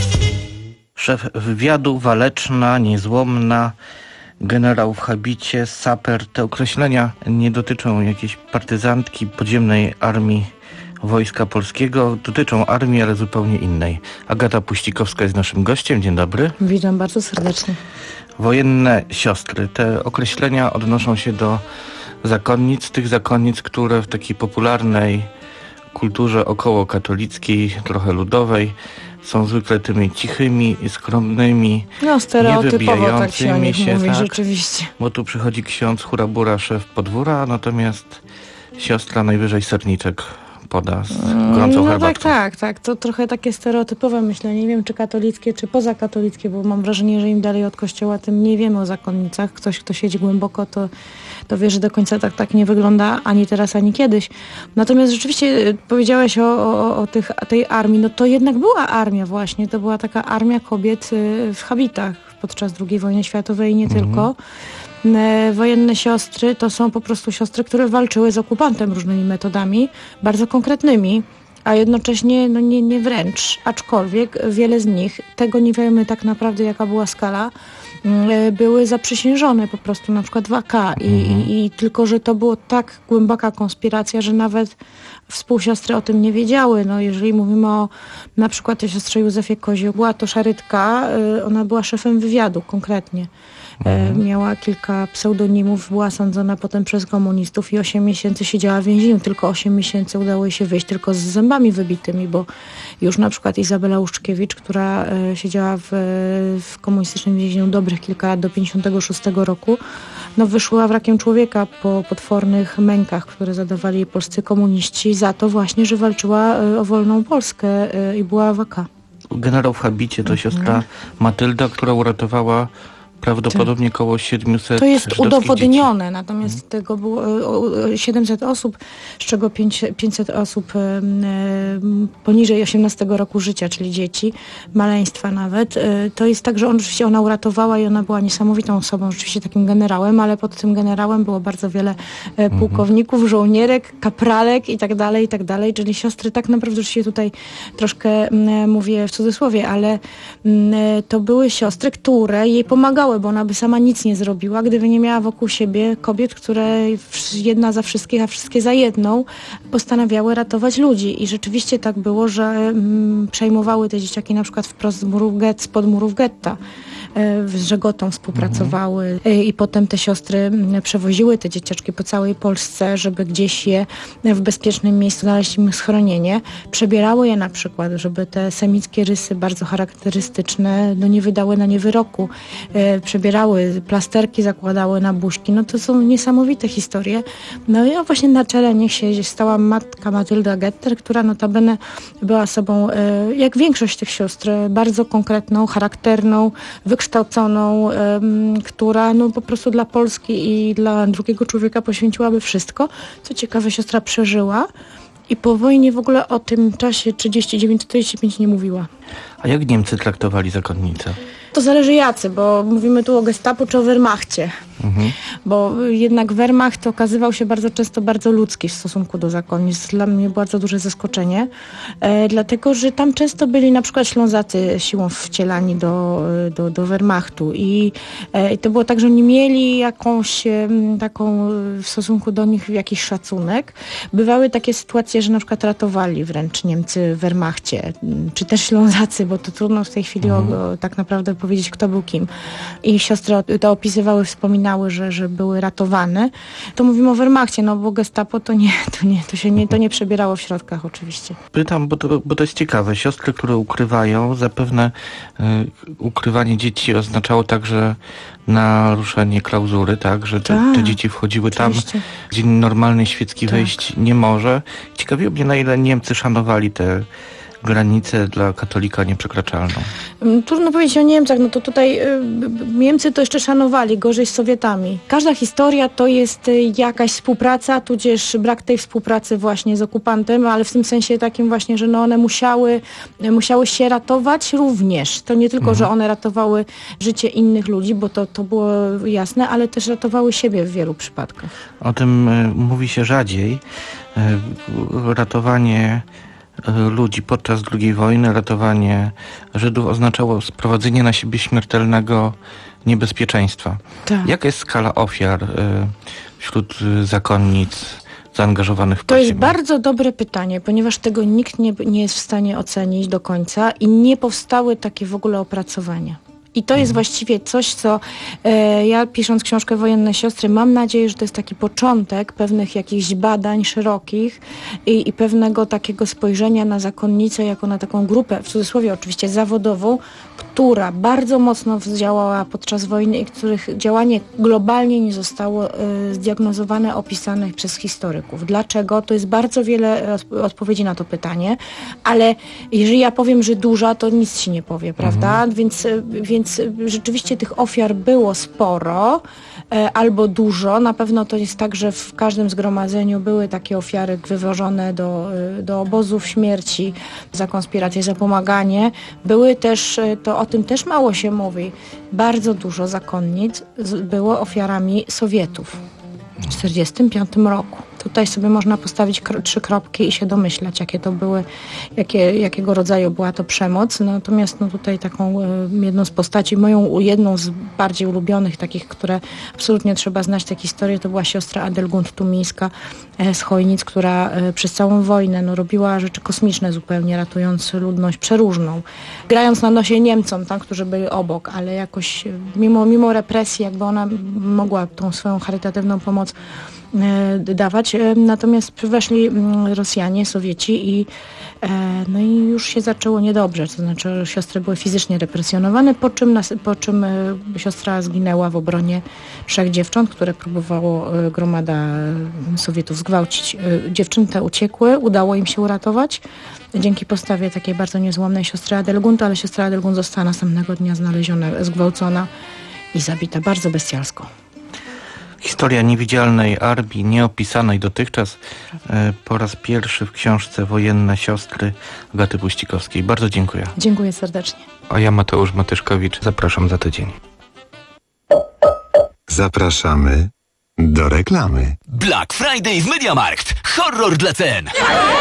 Szef wywiadu, waleczna, niezłomna, generał w habicie, saper. Te określenia nie dotyczą jakiejś partyzantki, podziemnej armii Wojska Polskiego. Dotyczą armii, ale zupełnie innej. Agata Puścikowska jest naszym gościem. Dzień dobry. Witam bardzo serdecznie. Wojenne siostry. Te określenia odnoszą się do zakonnic, tych zakonnic, które w takiej popularnej kulturze około katolickiej, trochę ludowej, są zwykle tymi cichymi, skromnymi, no, stereotypowo tak się o nich się, mówi, tak, rzeczywiście. Bo tu przychodzi ksiądz hurabura, szef podwóra, natomiast siostra najwyżej serniczek poda z gorącą no herbatką. tak, tak, tak. To trochę takie stereotypowe myślenie. Nie wiem, czy katolickie, czy pozakatolickie, bo mam wrażenie, że im dalej od kościoła, tym mniej wiemy o zakonnicach. Ktoś, kto siedzi głęboko, to, to wie, że do końca tak, tak nie wygląda ani teraz, ani kiedyś. Natomiast rzeczywiście powiedziałeś o, o, o tych, tej armii. No to jednak była armia właśnie. To była taka armia kobiet w habitach podczas drugiej wojny światowej i nie mhm. tylko. Wojenne siostry to są po prostu siostry, które walczyły z okupantem różnymi metodami, bardzo konkretnymi, a jednocześnie no nie, nie wręcz, aczkolwiek wiele z nich, tego nie wiemy tak naprawdę jaka była skala, były zaprzysiężone po prostu na przykład w A K i, mhm. i, i tylko, że to była tak głęboka konspiracja, że nawet współsiostry o tym nie wiedziały. No, jeżeli mówimy o na przykład o siostrze Józefie Kozioł, była to szarytka, ona była szefem wywiadu konkretnie. Mhm. Miała kilka pseudonimów, była sądzona potem przez komunistów i osiem miesięcy siedziała w więzieniu. Tylko osiem miesięcy udało jej się wyjść tylko z zębami wybitymi, bo już na przykład Izabela Łuszczykiewicz, która e, siedziała w, w komunistycznym więzieniu dobrych kilka lat do pięćdziesiątego szóstego roku, no wyszła wrakiem człowieka po potwornych mękach, które zadawali jej polscy komuniści za to właśnie, że walczyła e, o wolną Polskę e, i była w A K. Generał w habicie to siostra Matylda, która uratowała prawdopodobnie koło siedmiuset To jest żydowskich udowodnione, dzieci. natomiast Mhm. tego było e, siedemset osób, z czego pięćset osób e, e, poniżej osiemnastego roku życia, czyli dzieci, maleństwa nawet. E, to jest tak, że on oczywiście ona uratowała i ona była niesamowitą osobą, rzeczywiście takim generałem, ale pod tym generałem było bardzo wiele e, pułkowników, żołnierek, kapralek i tak dalej, i tak dalej, czyli siostry tak naprawdę, że się tutaj troszkę m, mówię w cudzysłowie, ale m, to były siostry, które jej pomagały, bo ona by sama nic nie zrobiła, gdyby nie miała wokół siebie kobiet, które jedna za wszystkich, a wszystkie za jedną postanawiały ratować ludzi. I rzeczywiście tak było, że mm, przejmowały te dzieciaki na przykład wprost z murów get, spod murów getta. Z Żegotą współpracowały mhm. i potem te siostry przewoziły te dzieciaczki po całej Polsce, żeby gdzieś je w bezpiecznym miejscu znaleźć im schronienie. Przebierały je na przykład, żeby te semickie rysy bardzo charakterystyczne no nie wydały na nie wyroku. Przebierały plasterki, zakładały na buźki. No to są niesamowite historie. No i właśnie na czele niech się stała matka Matylda Getter, która notabene była sobą, jak większość tych sióstr, bardzo konkretną, charakterną, wykształconą, um, która no po prostu dla Polski i dla drugiego człowieka poświęciłaby wszystko. Co ciekawe, siostra przeżyła i po wojnie w ogóle o tym czasie trzydzieści dziewięć czterdzieści pięć nie mówiła. A jak Niemcy traktowali zakonnice? To zależy jacy, bo mówimy tu o Gestapo czy o Wehrmachcie. Mhm. Bo jednak Wehrmacht okazywał się bardzo często bardzo ludzki w stosunku do zakonnic. Dla mnie bardzo duże zaskoczenie, e, dlatego że tam często byli na przykład Ślązacy siłą wcielani do, do, do Wehrmachtu i e, to było tak, że oni mieli jakąś e, taką w stosunku do nich jakiś szacunek. Bywały takie sytuacje, że na przykład ratowali wręcz Niemcy w Wehrmachcie, czy też Ślązacy, bo to trudno w tej chwili mhm. o, o, tak naprawdę powiedzieć, kto był kim. I siostry to opisywały, wspominały, że, że były ratowane. To mówimy o Wehrmachcie, no bo Gestapo to nie, to nie, to się nie, to nie przebierało w środkach oczywiście. Pytam, bo to, bo to jest ciekawe. Siostry, które ukrywają, zapewne y, ukrywanie dzieci oznaczało także naruszenie klauzury, tak, że te, tak, te dzieci wchodziły oczywiście. tam, gdzie normalny świecki tak. wejść nie może. Ciekawiło mnie, na ile Niemcy szanowali te granicę dla katolika nieprzekraczalną. Trudno powiedzieć o Niemcach, no to tutaj y, Niemcy to jeszcze szanowali, gorzej z Sowietami. Każda historia to jest y, jakaś współpraca, tudzież brak tej współpracy właśnie z okupantem, ale w tym sensie takim właśnie, że no one musiały, y, musiały się ratować również. To nie tylko, mhm. że one ratowały życie innych ludzi, bo to, to było jasne, ale też ratowały siebie w wielu przypadkach. O tym y, mówi się rzadziej. Y, ratowanie ludzi podczas drugiej wojny, ratowanie Żydów oznaczało sprowadzenie na siebie śmiertelnego niebezpieczeństwa. Tak. Jaka jest skala ofiar y, wśród zakonnic zaangażowanych w To jest bardzo dobre pytanie, ponieważ tego nikt nie, nie jest w stanie ocenić do końca i nie powstały takie w ogóle opracowania. I to jest właściwie coś, co e, ja pisząc książkę Wojenne Siostry, mam nadzieję, że to jest taki początek pewnych jakichś badań szerokich i, i pewnego takiego spojrzenia na zakonnicę jako na taką grupę, w cudzysłowie oczywiście zawodową, która bardzo mocno działała podczas wojny i których działanie globalnie nie zostało e, zdiagnozowane, opisane przez historyków. Dlaczego? To jest bardzo wiele odpowiedzi na to pytanie, ale jeżeli ja powiem, że duża, to nic ci nie powie, prawda? Mhm. Więc, więc rzeczywiście tych ofiar było sporo e, albo dużo. Na pewno to jest tak, że w każdym zgromadzeniu były takie ofiary wywożone do, do obozów śmierci za konspirację, za pomaganie. Były też, to o tym też mało się mówi, bardzo dużo zakonnic było ofiarami Sowietów w tysiąc dziewięćset czterdziestym piątym roku. Tutaj sobie można postawić kro- trzy kropki i się domyślać, jakie to były, jakie, jakiego rodzaju była to przemoc. Natomiast no tutaj taką y, jedną z postaci, moją jedną z bardziej ulubionych, takich, które absolutnie trzeba znać tę historię, to była siostra Adelgund Tumińska y, z Chojnic, która y, przez całą wojnę no, robiła rzeczy kosmiczne zupełnie, ratując ludność przeróżną. Grając na nosie Niemcom, tam, którzy byli obok, ale jakoś y, mimo, mimo represji, jakby ona mogła tą swoją charytatywną pomoc dawać. Natomiast weszli Rosjanie, Sowieci i, no i już się zaczęło niedobrze. To znaczy siostry były fizycznie represjonowane, po czym, nas, po czym siostra zginęła w obronie trzech dziewcząt, które próbowało gromada Sowietów zgwałcić. Dziewczęta uciekły, udało im się uratować dzięki postawie takiej bardzo niezłomnej siostry Adelgund, ale siostra Adelgund została następnego dnia znaleziona, zgwałcona i zabita bardzo bestialsko. Historia niewidzialnej armii, nieopisanej dotychczas, e, po raz pierwszy w książce Wojenne siostry Agaty Puścikowskiej. Bardzo dziękuję. Dziękuję serdecznie. A ja, Mateusz Matyszkowicz, zapraszam za tydzień. Zapraszamy do reklamy. Black Friday w MediaMarkt. Horror dla cen.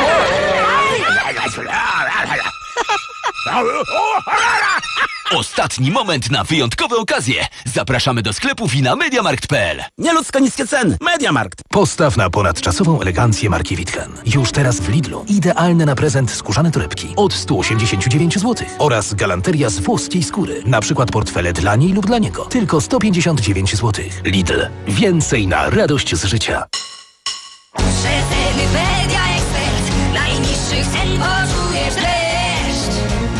Ostatni moment na wyjątkowe okazje. Zapraszamy do sklepów i na mediamarkt kropka p l. Nieludzko niskie ceny. MediaMarkt. Postaw na ponadczasową elegancję marki Witchen. Już teraz w Lidlu. Idealne na prezent skórzane torebki od stu osiemdziesięciu dziewięciu złotych. Oraz galanteria z włoskiej skóry. Na przykład portfele dla niej lub dla niego. Tylko sto pięćdziesiąt dziewięć złotych. Lidl. Więcej na radość z życia. Przeceny Media Expert. Najniższych cen poczujesz dreszcz.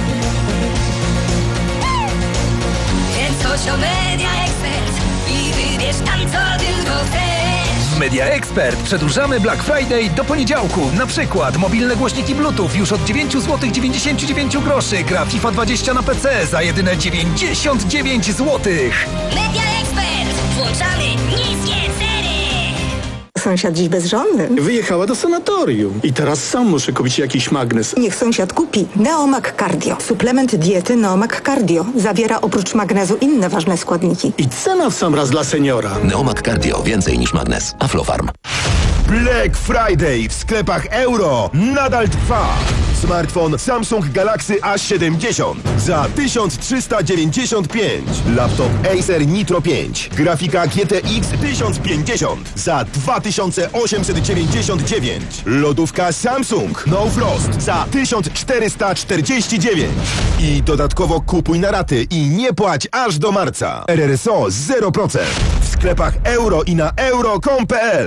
Więc chodź o Media Expert i wybierz tam co tylko chcesz. W Media Expert przedłużamy Black Friday do poniedziałku. Na przykład mobilne głośniki Bluetooth już od dziewięć złotych dziewięćdziesiąt dziewięć groszy. Gra FIFA dwadzieścia na P C za jedyne dziewięćdziesiąt dziewięć złotych. Media Expert. Włączamy niskie ceny. Sąsiad dziś bezżonny. Wyjechała do sanatorium i teraz sam muszę kupić jakiś magnes. Niech sąsiad kupi Neomag Cardio. Suplement diety Neomag Cardio. Zawiera oprócz magnezu inne ważne składniki. I cena w sam raz dla seniora. Neomag Cardio. Więcej niż magnes. Aflofarm. Black Friday w sklepach Euro nadal trwa. Smartfon Samsung Galaxy A siedemdziesiąt za tysiąc trzysta dziewięćdziesiąt pięć. Laptop Acer Nitro pięć. Grafika G T X tysiąc pięćdziesiąt za dwa tysiące osiemset dziewięćdziesiąt dziewięć. Lodówka Samsung No Frost za tysiąc czterysta czterdzieści dziewięć. I dodatkowo kupuj na raty i nie płać aż do marca. R R S O zero procent. W sklepach Euro i na euro kropka com kropka p l.